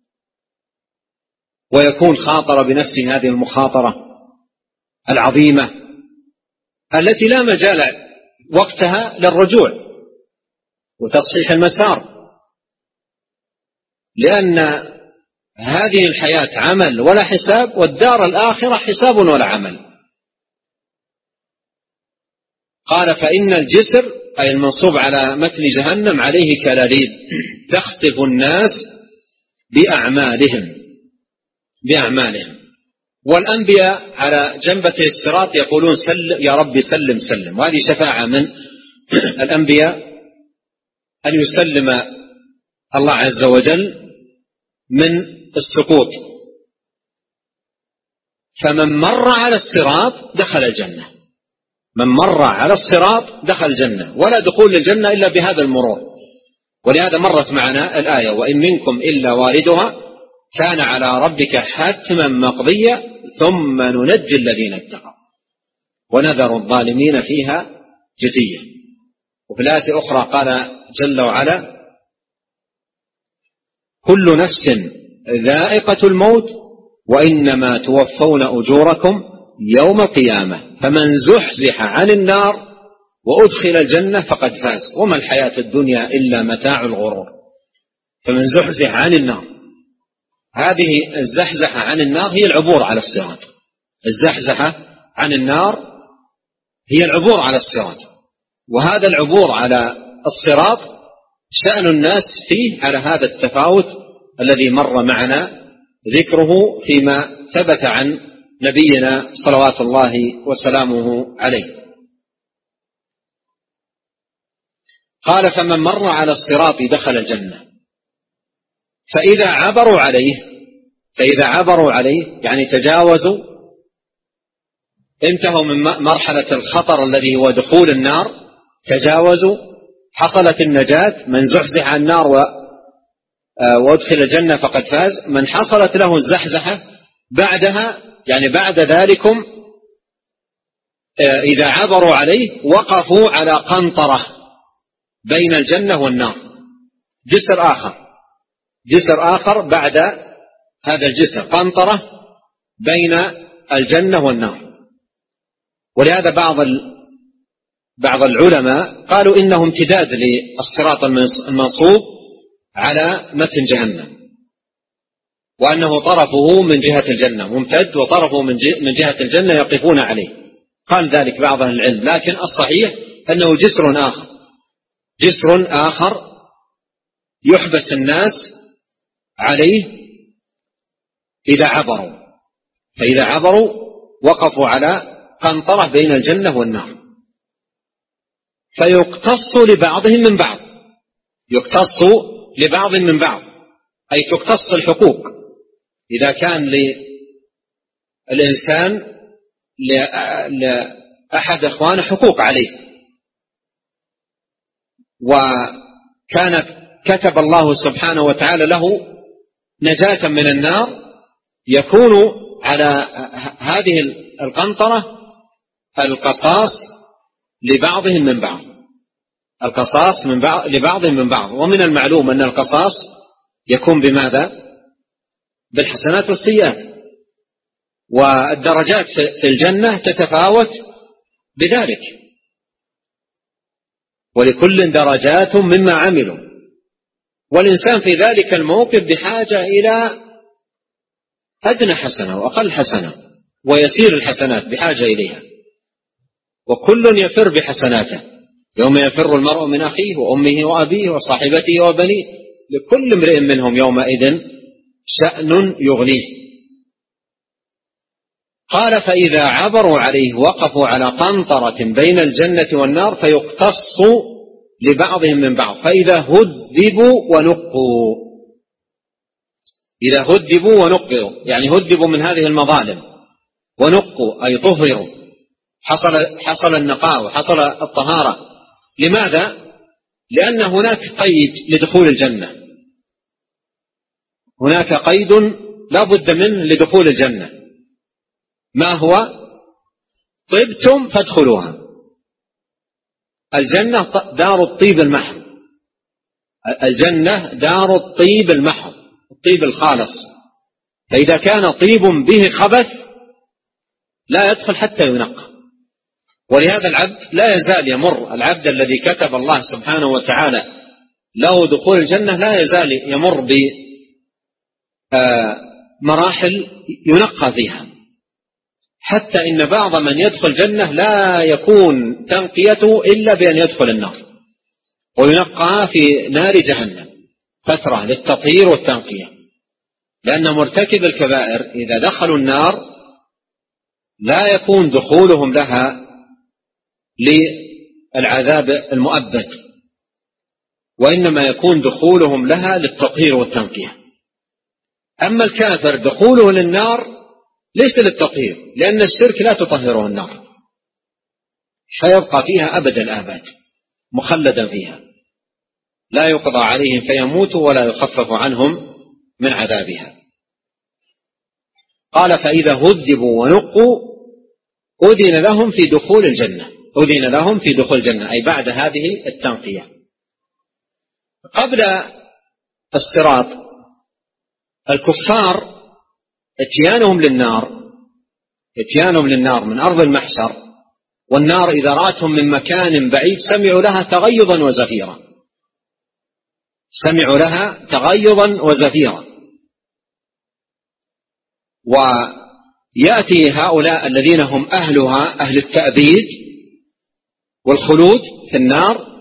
ويكون خاطر بنفسه هذه المخاطرة العظيمة التي لا مجال وقتها للرجوع وتصحيح المسار، لأن هذه الحياة عمل ولا حساب، والدار الآخرة حساب ولا عمل. قال فإن الجسر أي المنصوب على متن جهنم عليه كلاليب تخطف الناس بأعمالهم، بأعمالهم. والأنبياء على جنبتي الصراط يقولون يا رب سلم سلم، وهذه شفاعة من الأنبياء أن يسلم الله عز وجل من السقوط. فمن مر على الصراط دخل الجنة، من مر على الصراط دخل الجنة، ولا دخول الجنة إلا بهذا المرور. ولهذا مرت معنا الآية وإن منكم إلا واردها كان على ربك حتما مقضيا ثم ننجي الذين اتقوا ونذر الظالمين فيها جثيا. وفي الآية الأخرى قال جل وعلا كل نفس ذائقة الموت وإنما توفون أجوركم يوم القيامة فمن زحزح عن النار وأدخل الجنة فقد فاز وما الحياة الدنيا إلا متاع الغرور. فمن زحزح عن النار، هذه الزحزحة عن النار هي العبور على الصراط، الزحزحة عن النار هي العبور على الصراط. وهذا العبور على الصراط شأن الناس فيه على هذا التفاوت الذي مر معنا ذكره فيما ثبت عن نبينا صلوات الله وسلامه عليه. قال فمن مر على الصراط دخل الجنة فإذا عبروا عليه يعني تجاوزوا، انتهوا من مرحلة الخطر الذي هو دخول النار، تجاوزوا، حصلت النجاة. من زحزح عن النار وادخل الجنة فقد فاز. من حصلت له الزحزحة بعدها يعني بعد ذلكم إذا عبروا عليه وقفوا على قنطرة بين الجنة والنار، جسر آخر بعد هذا الجسر، قنطرة بين الجنة والنار. ولهذا بعض العلماء قالوا إنه امتداد للصراط المنصوب على متن جهنم، وأنه طرفه من جهة الجنة ممتد وطرفه من جهة الجنة يقفون عليه. قال ذلك بعض أهل العلم، لكن الصحيح أنه جسر آخر يحبس الناس عليه إذا عبروا، فإذا عبروا وقفوا على قنطرة بين الجنة والنار، فيقتص لبعضهم من بعض، أي تقتص الحقوق. إذا كان للإنسان لأحد إخوانه حقوق عليه، كتب الله سبحانه وتعالى له نجاة من النار، يكون على هذه القنطرة القصاص لبعضهم من بعض. ومن المعلوم أن القصاص يكون بماذا؟ بالحسنات والسيئات، والدرجات في الجنة تتفاوت بذلك، ولكل درجات مما عملوا، والإنسان في ذلك الموقف بحاجة إلى أدنى حسنة وأقل حسنة، ويسير الحسنات بحاجة إليها، وكل يفر بحسناته. يوم يفر المرء من أخيه وأمه وأبيه وصاحبته وبنيه، لكل امرئ منهم يومئذ شأن يغنيه. قال فإذا عبروا عليه وقفوا على قنطرة بين الجنة والنار فيقتص لبعضهم من بعض، فإذا هذبوا ونقوا، يعني هذبوا من هذه المظالم، ونقوا أي طهروا، حصل النقاء وحصل الطهارة. لماذا؟ لأن هناك قيد لدخول الجنة، هناك قيد لا بد منه لدخول الجنة. ما هو؟ طبتم فادخلوها. الجنة دار الطيب المحض، الجنة دار الطيب المحض، الطيب الخالص، فإذا كان طيب به خبث لا يدخل حتى ينقى. ولهذا العبد لا يزال يمر، العبد الذي كتب الله سبحانه وتعالى له دخول الجنة لا يزال يمر بمراحل ينقى فيها، حتى إن بعض من يدخل الجنة لا يكون تنقيته إلا بأن يدخل النار، وينقى في نار جهنم فترة للتطهير والتنقية، لأن مرتكب الكبائر إذا دخلوا النار لا يكون دخولهم لها للعذاب المؤبد، وإنما يكون دخولهم لها للتطهير والتنقية. أما الكافر دخوله للنار ليس للتطهير، لأن الشرك لا تطهره النار، فيبقى فيها أبد الآباد مخلدا فيها، لا يقضى عليهم فيموتوا ولا يخفف عنهم من عذابها. قال فإذا هذبوا ونقوا أذن لهم في دخول الجنة، أي بعد هذه التنقية. قبل الصراط الكفار اتيانهم للنار من أرض المحشر، والنار إذا رأتهم من مكان بعيد سمعوا لها تغيظا وزفيرا. ويأتي هؤلاء الذين هم أهلها أهل التأبيد والخلود في النار،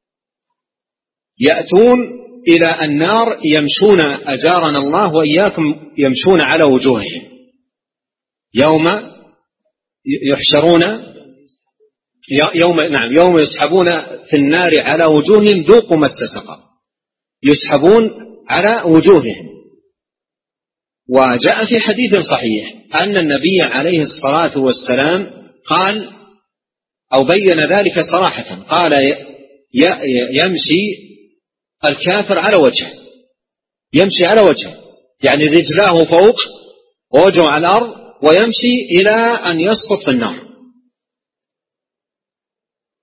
يأتون إلى النار يمشون، أجارنا الله وإياكم، يمشون على وجوههم يوم يحشرون، يوم يسحبون في النار على وجوههم ذوقوا مس سقر، يسحبون على وجوههم. وجاء في حديث صحيح أن النبي عليه الصلاة والسلام قال أو بين ذلك صراحة، قال يمشي الكافر على وجهه، يعني رجلاه فوق ووجهه على الأرض، ويمشي إلى أن يسقط في النار.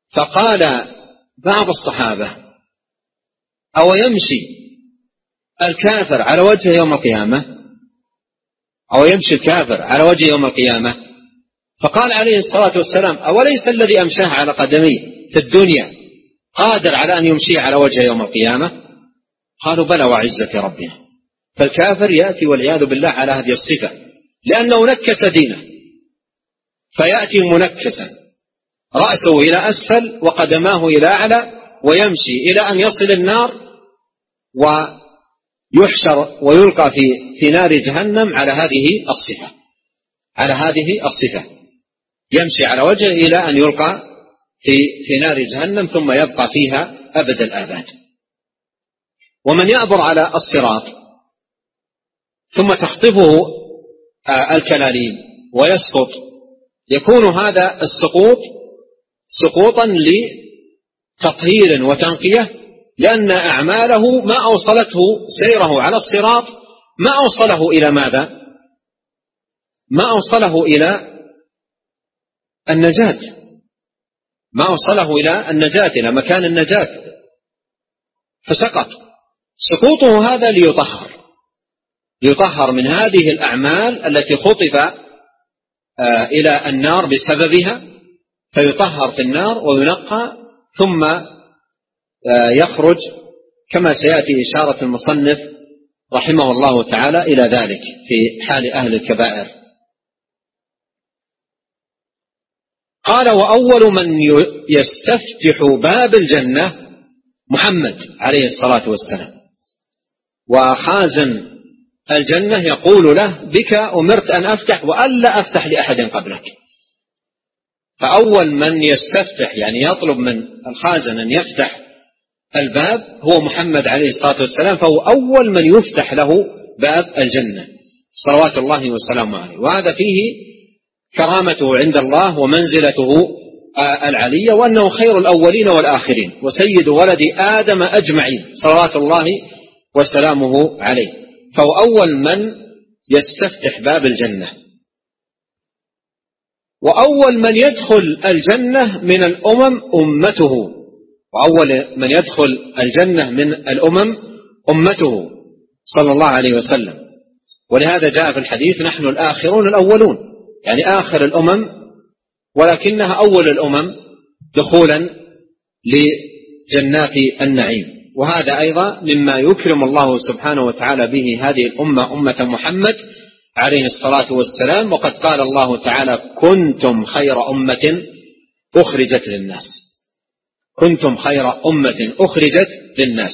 فقال بعض الصحابة: أو يمشي الكافر على وجه يوم القيامة؟ أو يمشي الكافر على وجه يوم القيامة؟ فقال عليه الصلاة والسلام: أوليس الذي أمشاه على قدمي في الدنيا قادر على أن يمشي على وجه يوم القيامة؟ قالوا: بلى وعزة ربنا. فالكافر يأتي والعياذ بالله على هذه الصفة، لأنه نكس دينه، فيأتي منكسا رأسه إلى أسفل وقدماه إلى أعلى، ويمشي إلى أن يصل النار ويحشر ويلقى في نار جهنم على هذه الصفة، يمشي على وجهه إلى أن يلقى في نار جهنم ثم يبقى فيها أبد الآباد. ومن يعبر على الصراط ثم تخطفه الكلاليب ويسقط، يكون هذا السقوط سقوطا لتطهير وتنقية، لأن أعماله ما أوصلته سيره على الصراط، ما أوصله إلى ماذا؟ ما أوصله إلى النجاة، ما أوصله إلى النجاة، إلى مكان النجاة، فسقط. سقوطه هذا ليطهر من هذه الأعمال التي خطف إلى النار بسببها، فيطهر في النار وينقى، ثم يخرج كما سيأتي إشارة المصنف رحمه الله تعالى إلى ذلك في حال أهل الكبائر. قال: وأول من يستفتح باب الجنة محمد عليه الصلاة والسلام، وخازن الجنة يقول له: بك أمرت أن أفتح وألا أفتح لأحد قبلك. فأول من يستفتح يعني يطلب من الخازن أن يفتح الباب هو محمد عليه الصلاة والسلام، فهو أول من يفتح له باب الجنة صلوات الله وسلامه عليه. وهذا فيه كرامته عند الله ومنزلته العلية، وأنه خير الأولين والآخرين وسيد ولد آدم أجمعين صلوات الله وسلامه عليه، فهو أول من يستفتح باب الجنة. وأول من يدخل الجنة من الأمم أمته، وأول من يدخل الجنة من الأمم أمته صلى الله عليه وسلم. ولهذا جاء في الحديث: نحن الآخرون الأولون، يعني آخر الأمم، ولكنها أول الأمم دخولا لجنات النعيم. وهذا أيضا مما يكرم الله سبحانه وتعالى به هذه الأمة، أمة محمد عليه الصلاة والسلام. وقد قال الله تعالى: كنتم خير أمة أخرجت للناس، كنتم خير أمة أخرجت للناس.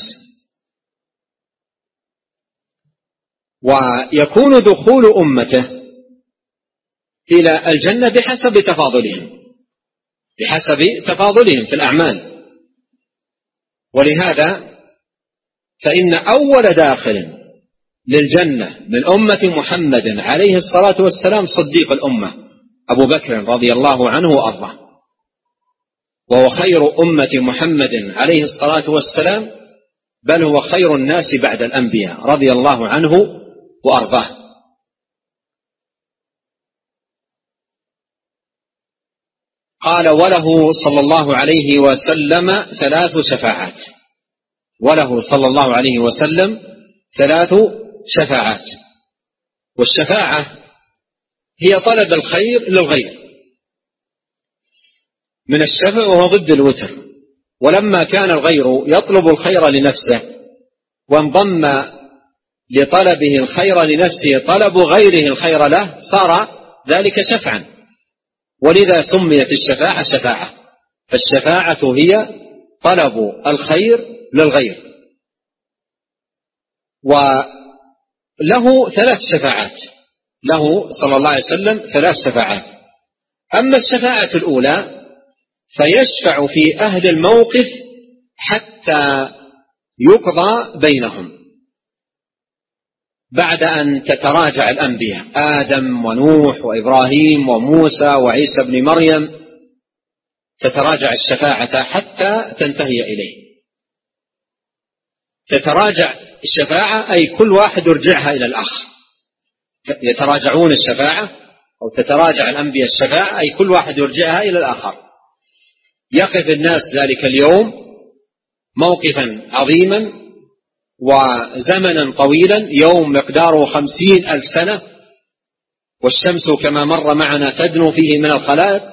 ويكون دخول أمته إلى الجنة بحسب تفاضلهم في الأعمال. ولهذا فإن أول داخل للجنة من أمة محمد عليه الصلاة والسلام صديق الأمة أبو بكر رضي الله عنه وأرضاه، وهو خير أمة محمد عليه الصلاة والسلام، بل هو خير الناس بعد الأنبياء رضي الله عنه وأرضاه. قال: وله صلى الله عليه وسلم 3 شفاعات، وله صلى الله عليه وسلم 3 شفاعات. والشفاعة هي طلب الخير للغير من الشفع، وهو ضد الوتر. ولما كان الغير يطلب الخير لنفسه وانضم لطلبه الخير لنفسه طلب غيره الخير له، صار ذلك شفعا، ولذا سميت الشفاعة شفاعة. فالشفاعة هي طلب الخير للغير. وله 3 شفاعات، له صلى الله عليه وسلم 3 شفاعات. أما الشفاعة الأولى فيشفع في أهل الموقف حتى يقضى بينهم، بعد أن تتراجع الأنبياء آدم ونوح وإبراهيم وموسى وعيسى بن مريم، تتراجع الشفاعة حتى تنتهي إليه. تتراجع الشفاعة أي كل واحد يرجعها إلى الآخر، يتراجعون الشفاعة أو تتراجع الأنبياء الشفاعة أي كل واحد يرجعها إلى الآخر، يقف الناس ذلك اليوم موقفا عظيما وزمنا طويلا، يوم مقداره 50,000 سنة، والشمس كما مر معنا تدنو فيه من الخلائق.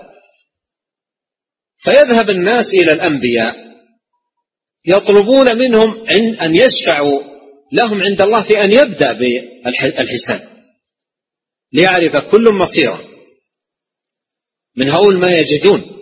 فيذهب الناس إلى الأنبياء يطلبون منهم أن يشفعوا لهم عند الله في أن يبدأ بالحساب، ليعرف كل مصيره من هول ما يجدون.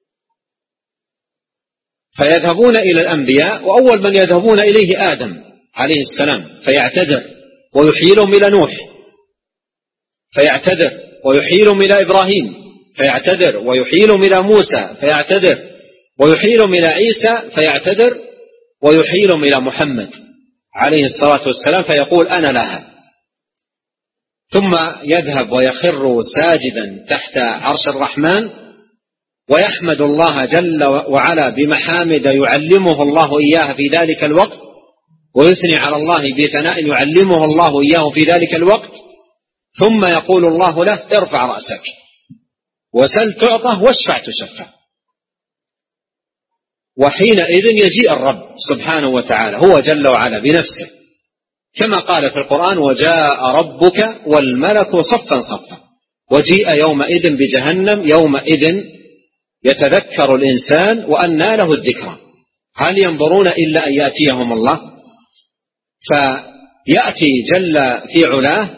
فيذهبون إلى الأنبياء، وأول من يذهبون إليه آدم عليه السلام فيعتذر ويحيلهم إلى نوح، فيعتذر ويحيلهم إلى إبراهيم، فيعتذر ويحيلهم إلى موسى، فيعتذر ويحيلهم إلى عيسى، فيعتذر ويحيلهم إلى محمد عليه الصلاة والسلام، فيقول أنا لها. ثم يذهب ويخر ساجدا تحت عرش الرحمن ويحمد الله جل وعلا بمحامد يعلمه الله إياها في ذلك الوقت، ويثني على الله بثناء يعلمه الله إياه في ذلك الوقت. ثم يقول الله له ارفع رأسك وسل تعطه واشفع تشفع. وحينئذ يجيء الرب سبحانه وتعالى هو جل وعلا بنفسه، كما قال في القرآن وجاء ربك والملك صفا صفا. وجيء يومئذ بجهنم، يومئذ يتذكر الإنسان وأنى له الذكرى. هل ينظرون إلا أن يأتيهم الله؟ فيأتي جل في علاه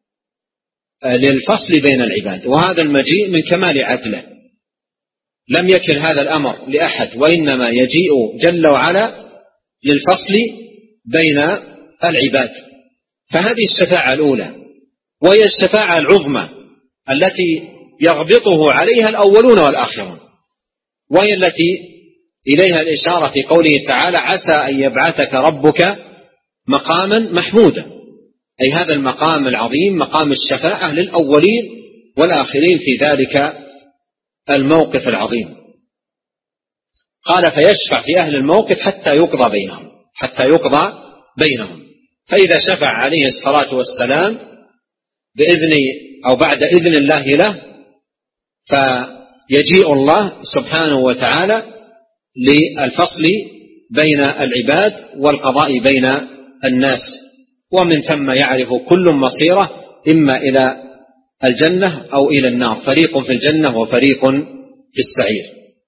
للفصل بين العباد، وهذا المجيء من كمال عدله، لم يكن هذا الأمر لأحد، وإنما يجيء جل وعلا للفصل بين العباد. فهذه الشفاعة الأولى، وهي الشفاعة العظمى التي يغبطه عليها الأولون والآخرون، وهي التي إليها الإشارة في قوله تعالى عسى أن يبعثك ربك مقاما محمودا، أي هذا المقام العظيم، مقام الشفاعة للأولين والآخرين في ذلك الموقف العظيم. قال فيشفع في أهل الموقف حتى يقضى بينهم. فإذا شفع عليه الصلاة والسلام بإذن أو بعد إذن الله له، فيجيء الله سبحانه وتعالى للفصل بين العباد والقضاء بين الناس، ومن ثم يعرف كل مصيره إما إلى الجنة أو إلى النار، فريق في الجنة وفريق في السعير.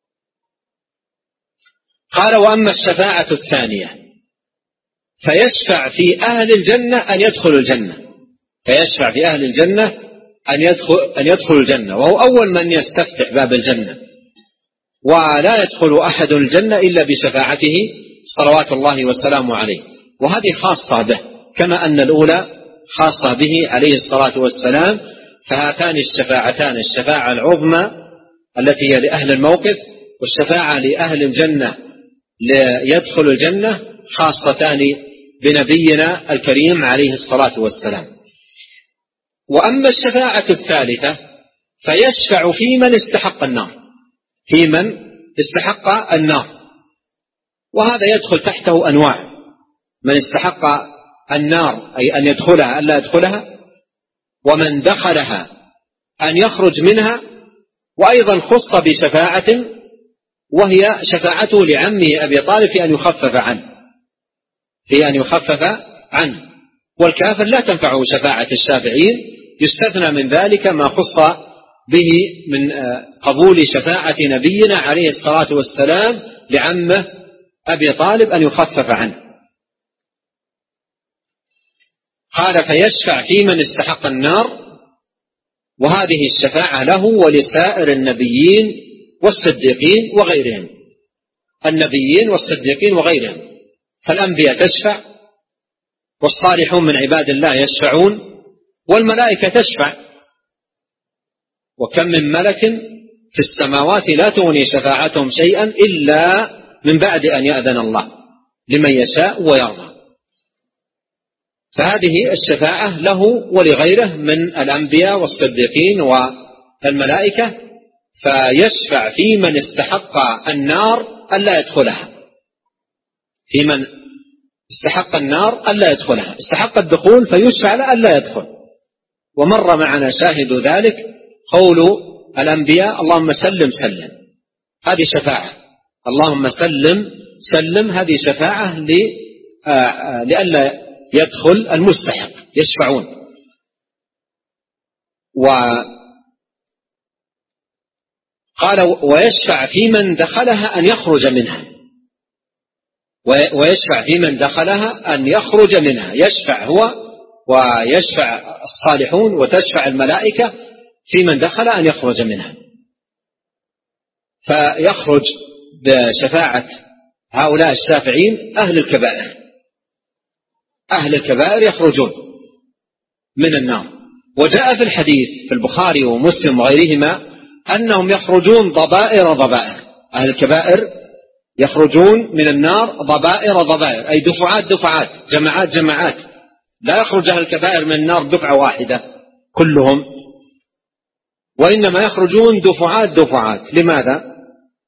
قال وأما الشفاعة الثانية فيشفع في أهل الجنة أن يدخلوا الجنة، فيشفع في أهل الجنة أن يدخلوا الجنة، وهو أول من يستفتح باب الجنة، ولا يدخل أحد الجنة إلا بشفاعته صلوات الله وسلامه عليه. وهذه خاصة به كما أن الأولى خاصة به عليه الصلاة والسلام. فهاتان الشفاعتان، الشفاعة العظمى التي هي لأهل الموقف، والشفاعة لأهل الجنة ليدخل الجنة، خاصتان بنبينا الكريم عليه الصلاة والسلام. وأما الشفاعة الثالثة فيشفع في من استحق النار، وهذا يدخل تحته أنواع: من استحق النار أي أن يدخلها ألا يدخلها، ومن دخلها أن يخرج منها، وأيضا خص بشفاعة وهي شفاعته لعمه أبي طالب في أن يخفف عنه. والكافر لا تنفعه شفاعة الشافعين، يستثنى من ذلك ما خص به من قبول شفاعة نبينا عليه الصلاة والسلام لعمه أبي طالب أن يخفف عنه. قال فيشفع في من استحق النار، وهذه الشفاعة له ولسائر النبيين والصديقين وغيرهم، النبيين والصديقين وغيرهم. فالأنبياء تشفع، والصالحون من عباد الله يشفعون، والملائكة تشفع. وكم من ملك في السماوات لا تغني شفاعتهم شيئا إلا من بعد أن يأذن الله لمن يشاء ويرضى. فهذه الشفاعة له ولغيره من الأنبياء والصديقين والملائكة. فيشفع في من استحق النار ألا يدخلها، في من استحق النار ألا يدخلها، استحق الدخول فيشفع له ألا يدخل. ومر معنا شاهد ذلك قول الأنبياء اللهم سلم سلم، هذه شفاعة اللهم سلم سلم، هذه شفاعة لئلا يدخل المستحق، يشفعون. وقال ويشفع في من دخلها أن يخرج منها، ويشفع في من دخلها أن يخرج منها، يشفع هو ويشفع الصالحون وتشفع الملائكة في من دخل أن يخرج منها. فيخرج بشفاعة هؤلاء الشافعين أهل الكبائر، أهل الكبائر يخرجون من النار. وجاء في الحديث في البخاري ومسلم وغيرهما أنهم يخرجون ضبائر ضبائر، أهل الكبائر يخرجون من النار ضبائر ضبائر، أي دفعات دفعات، جماعات جماعات، لا يخرج أهل الكبائر من النار دفعة واحدة كلهم، وإنما يخرجون دفعات دفعات. لماذا؟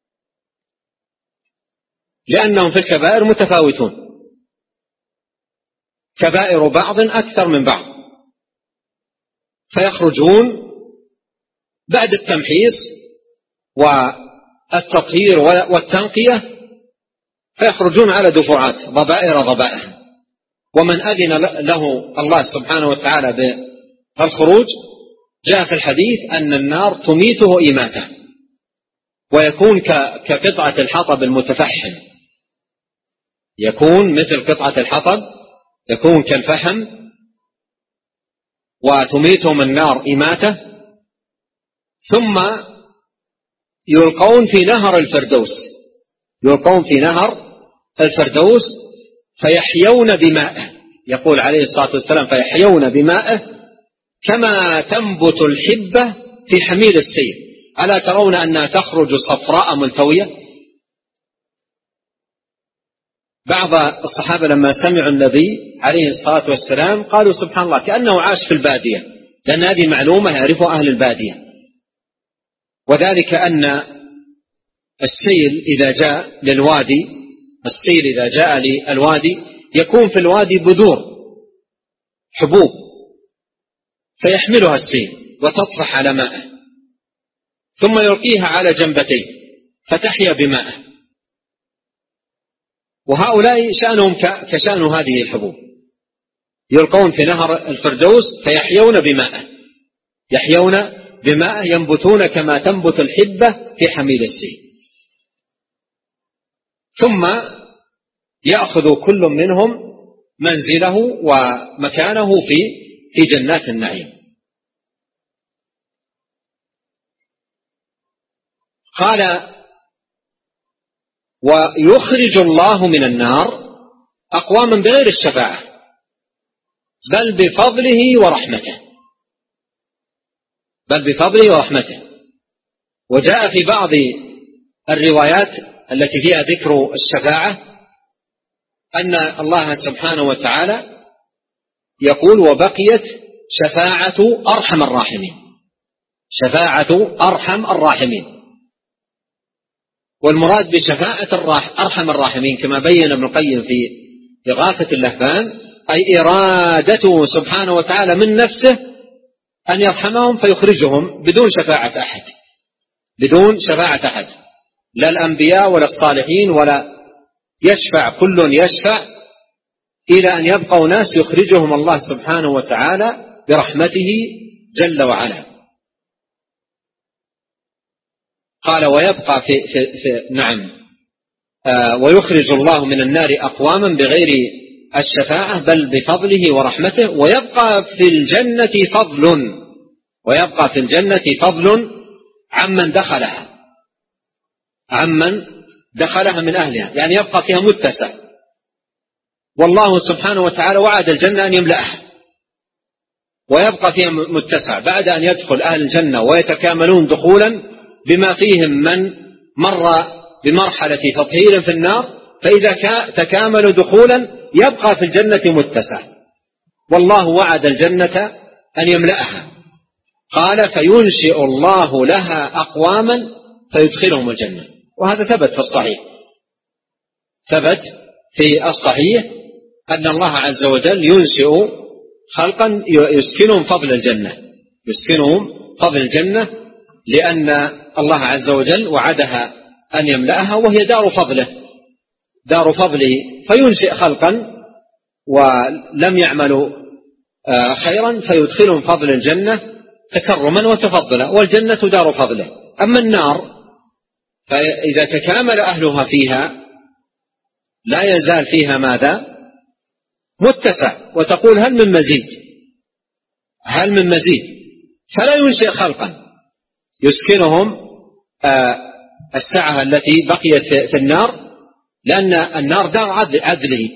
لأنهم في الكبائر متفاوتون، كبائر بعض أكثر من بعض، فيخرجون بعد التمحيص والتطهير والتنقية، فيخرجون على دفعات ضبائر ضبائر. ومن أذن له الله سبحانه وتعالى بالخروج جاء في الحديث أن النار تميته إماتة، ويكون كقطعة الحطب المتفحم، يكون مثل قطعة الحطب، يكون كالفحم، وتميتهم النار إماتة، ثم يلقون في نهر الفردوس، يلقون في نهر الفردوس فيحيون بمائه، يقول عليه الصلاة والسلام فيحيون بمائه كما تنبت الحبة في حميل السيل. ألا ترون أنها تخرج صفراء ملتوية؟ بعض الصحابة لما سمعوا النبي عليه الصلاة والسلام قالوا سبحان الله كأنه عاش في البادية، لأن هذه معلومة يعرفها أهل البادية، وذلك أن السيل إذا جاء للوادي، السيل إذا جاء للوادي يكون في الوادي بذور حبوب، فيحملها السيل وتطفح على مائه، ثم يلقيها على جنبتيه فتحيا بمائه. وهؤلاء شأنهم كشأن هذه الحبوب، يلقون في نهر الفردوس فيحيون بمائه، يحيون بمائه، ينبتون كما تنبت الحبة في حميل السيل. ثم يأخذ كل منهم منزله ومكانه في جنات النعيم. قال ويخرج الله من النار أقواما بغير الشفاعة بل بفضله ورحمته، بل بفضله ورحمته. وجاء في بعض الروايات التي فيها ذكر الشفاعة أن الله سبحانه وتعالى يقول وبقيت شفاعة أرحم الراحمين، شفاعة أرحم الراحمين. والمراد بشفاعة أرحم الراحمين كما بين ابن القيم في إغاثة اللهفان أي إرادته سبحانه وتعالى من نفسه أن يرحمهم فيخرجهم بدون شفاعة أحد، بدون شفاعة أحد، لا الأنبياء ولا الصالحين، ولا يشفع كل يشفع إلى أن يبقوا ناس يخرجهم الله سبحانه وتعالى برحمته جل وعلا. قال ويبقى ويخرج الله من النار أقواما بغير الشفاعة بل بفضله ورحمته، ويبقى في الجنة فضل، ويبقى في الجنة فضل عمن دخلها، عمن دخلها من أهلها، يعني يبقى فيها متسع. والله سبحانه وتعالى وعد الجنة أن يملأها ويبقى فيها متسع بعد أن يدخل أهل الجنة ويتكاملون دخولا بما فيهم من مر بمرحلة تطهير في النار، فإذا تكاملوا دخولا يبقى في الجنة متسع، والله وعد الجنة أن يملأها. قال فينشئ الله لها أقواما فيدخلهم الجنة. وهذا ثبت في الصحيح، ثبت في الصحيح أن الله عز وجل ينشئ خلقا يسكنهم فضل الجنة، يسكنهم فضل الجنة، لأن الله عز وجل وعدها أن يملأها، وهي دار فضله، دار فضله، فينشئ خلقا ولم يعملوا خيرا فيدخلهم فضل الجنة تكرما وتفضلا، والجنة دار فضله. أما النار فإذا تكامل أهلها فيها لا يزال فيها ماذا؟ متسع، وتقول هل من مزيد، هل من مزيد، فلا ينشئ خلقا يسكنهم السعة التي بقيت في النار، لأن النار دار عدله.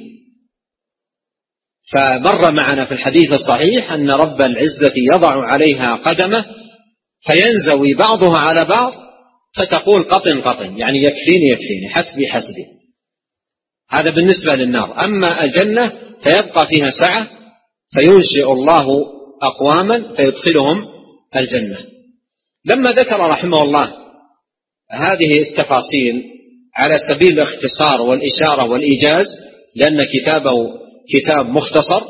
فمر معنا في الحديث الصحيح أن رب العزة يضع عليها قدمه فينزوي بعضها على بعض فتقول قطن قطن، يعني يكفيني يكفيني، حسبي حسبي. هذا بالنسبة للنار. أما الجنة فيبقى فيها سعة فينشئ الله أقواما فيدخلهم الجنة. لما ذكر رحمه الله هذه التفاصيل على سبيل الاختصار والإشارة والإيجاز، لأن كتابه كتاب مختصر،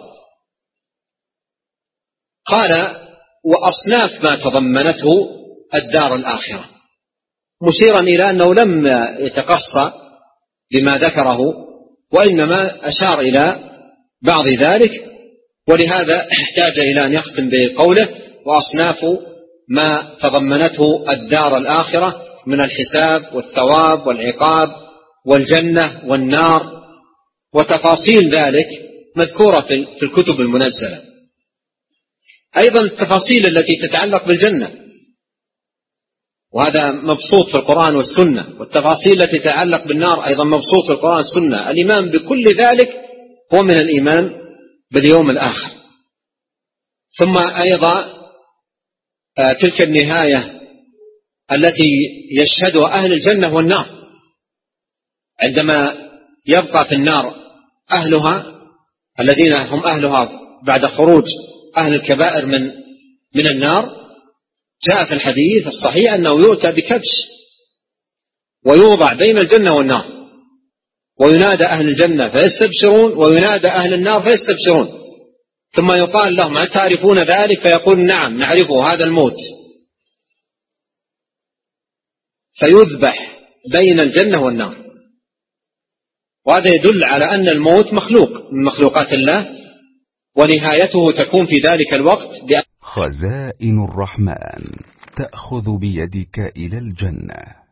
قال وأصناف ما تضمنته الدار الآخرة، مشيرا إلى أنه لم يتقصى بما ذكره، وإنما أشار إلى بعض ذلك، ولهذا احتاج إلى أن يختم بقوله وأصناف ما تضمنته الدار الآخرة من الحساب والثواب والعقاب والجنة والنار، وتفاصيل ذلك مذكورة في الكتب المنزلة. أيضا التفاصيل التي تتعلق بالجنة، وهذا مبسوط في القرآن والسنة، والتفاصيل التي تتعلق بالنار أيضا مبسوط في القرآن والسنة. الإيمان بكل ذلك هو من الإيمان باليوم الآخر. ثم أيضا تلك النهاية التي يشهدها أهل الجنة والنار، عندما يبقى في النار أهلها الذين هم أهلها بعد خروج أهل الكبائر من النار، جاء في الحديث الصحيح أنه يؤتى بكبش ويوضع بين الجنة والنار، وينادى أهل الجنة فيستبشرون وينادى أهل النار فيستبشرون، ثم يقال لهم هل تعرفون ذلك؟ فيقول نعم نعرفه، هذا الموت، فيذبح بين الجنة والنار. وهذا يدل على أن الموت مخلوق من مخلوقات الله، ونهايته تكون في ذلك الوقت. خزائن الرحمن تأخذ بيدك إلى الجنة.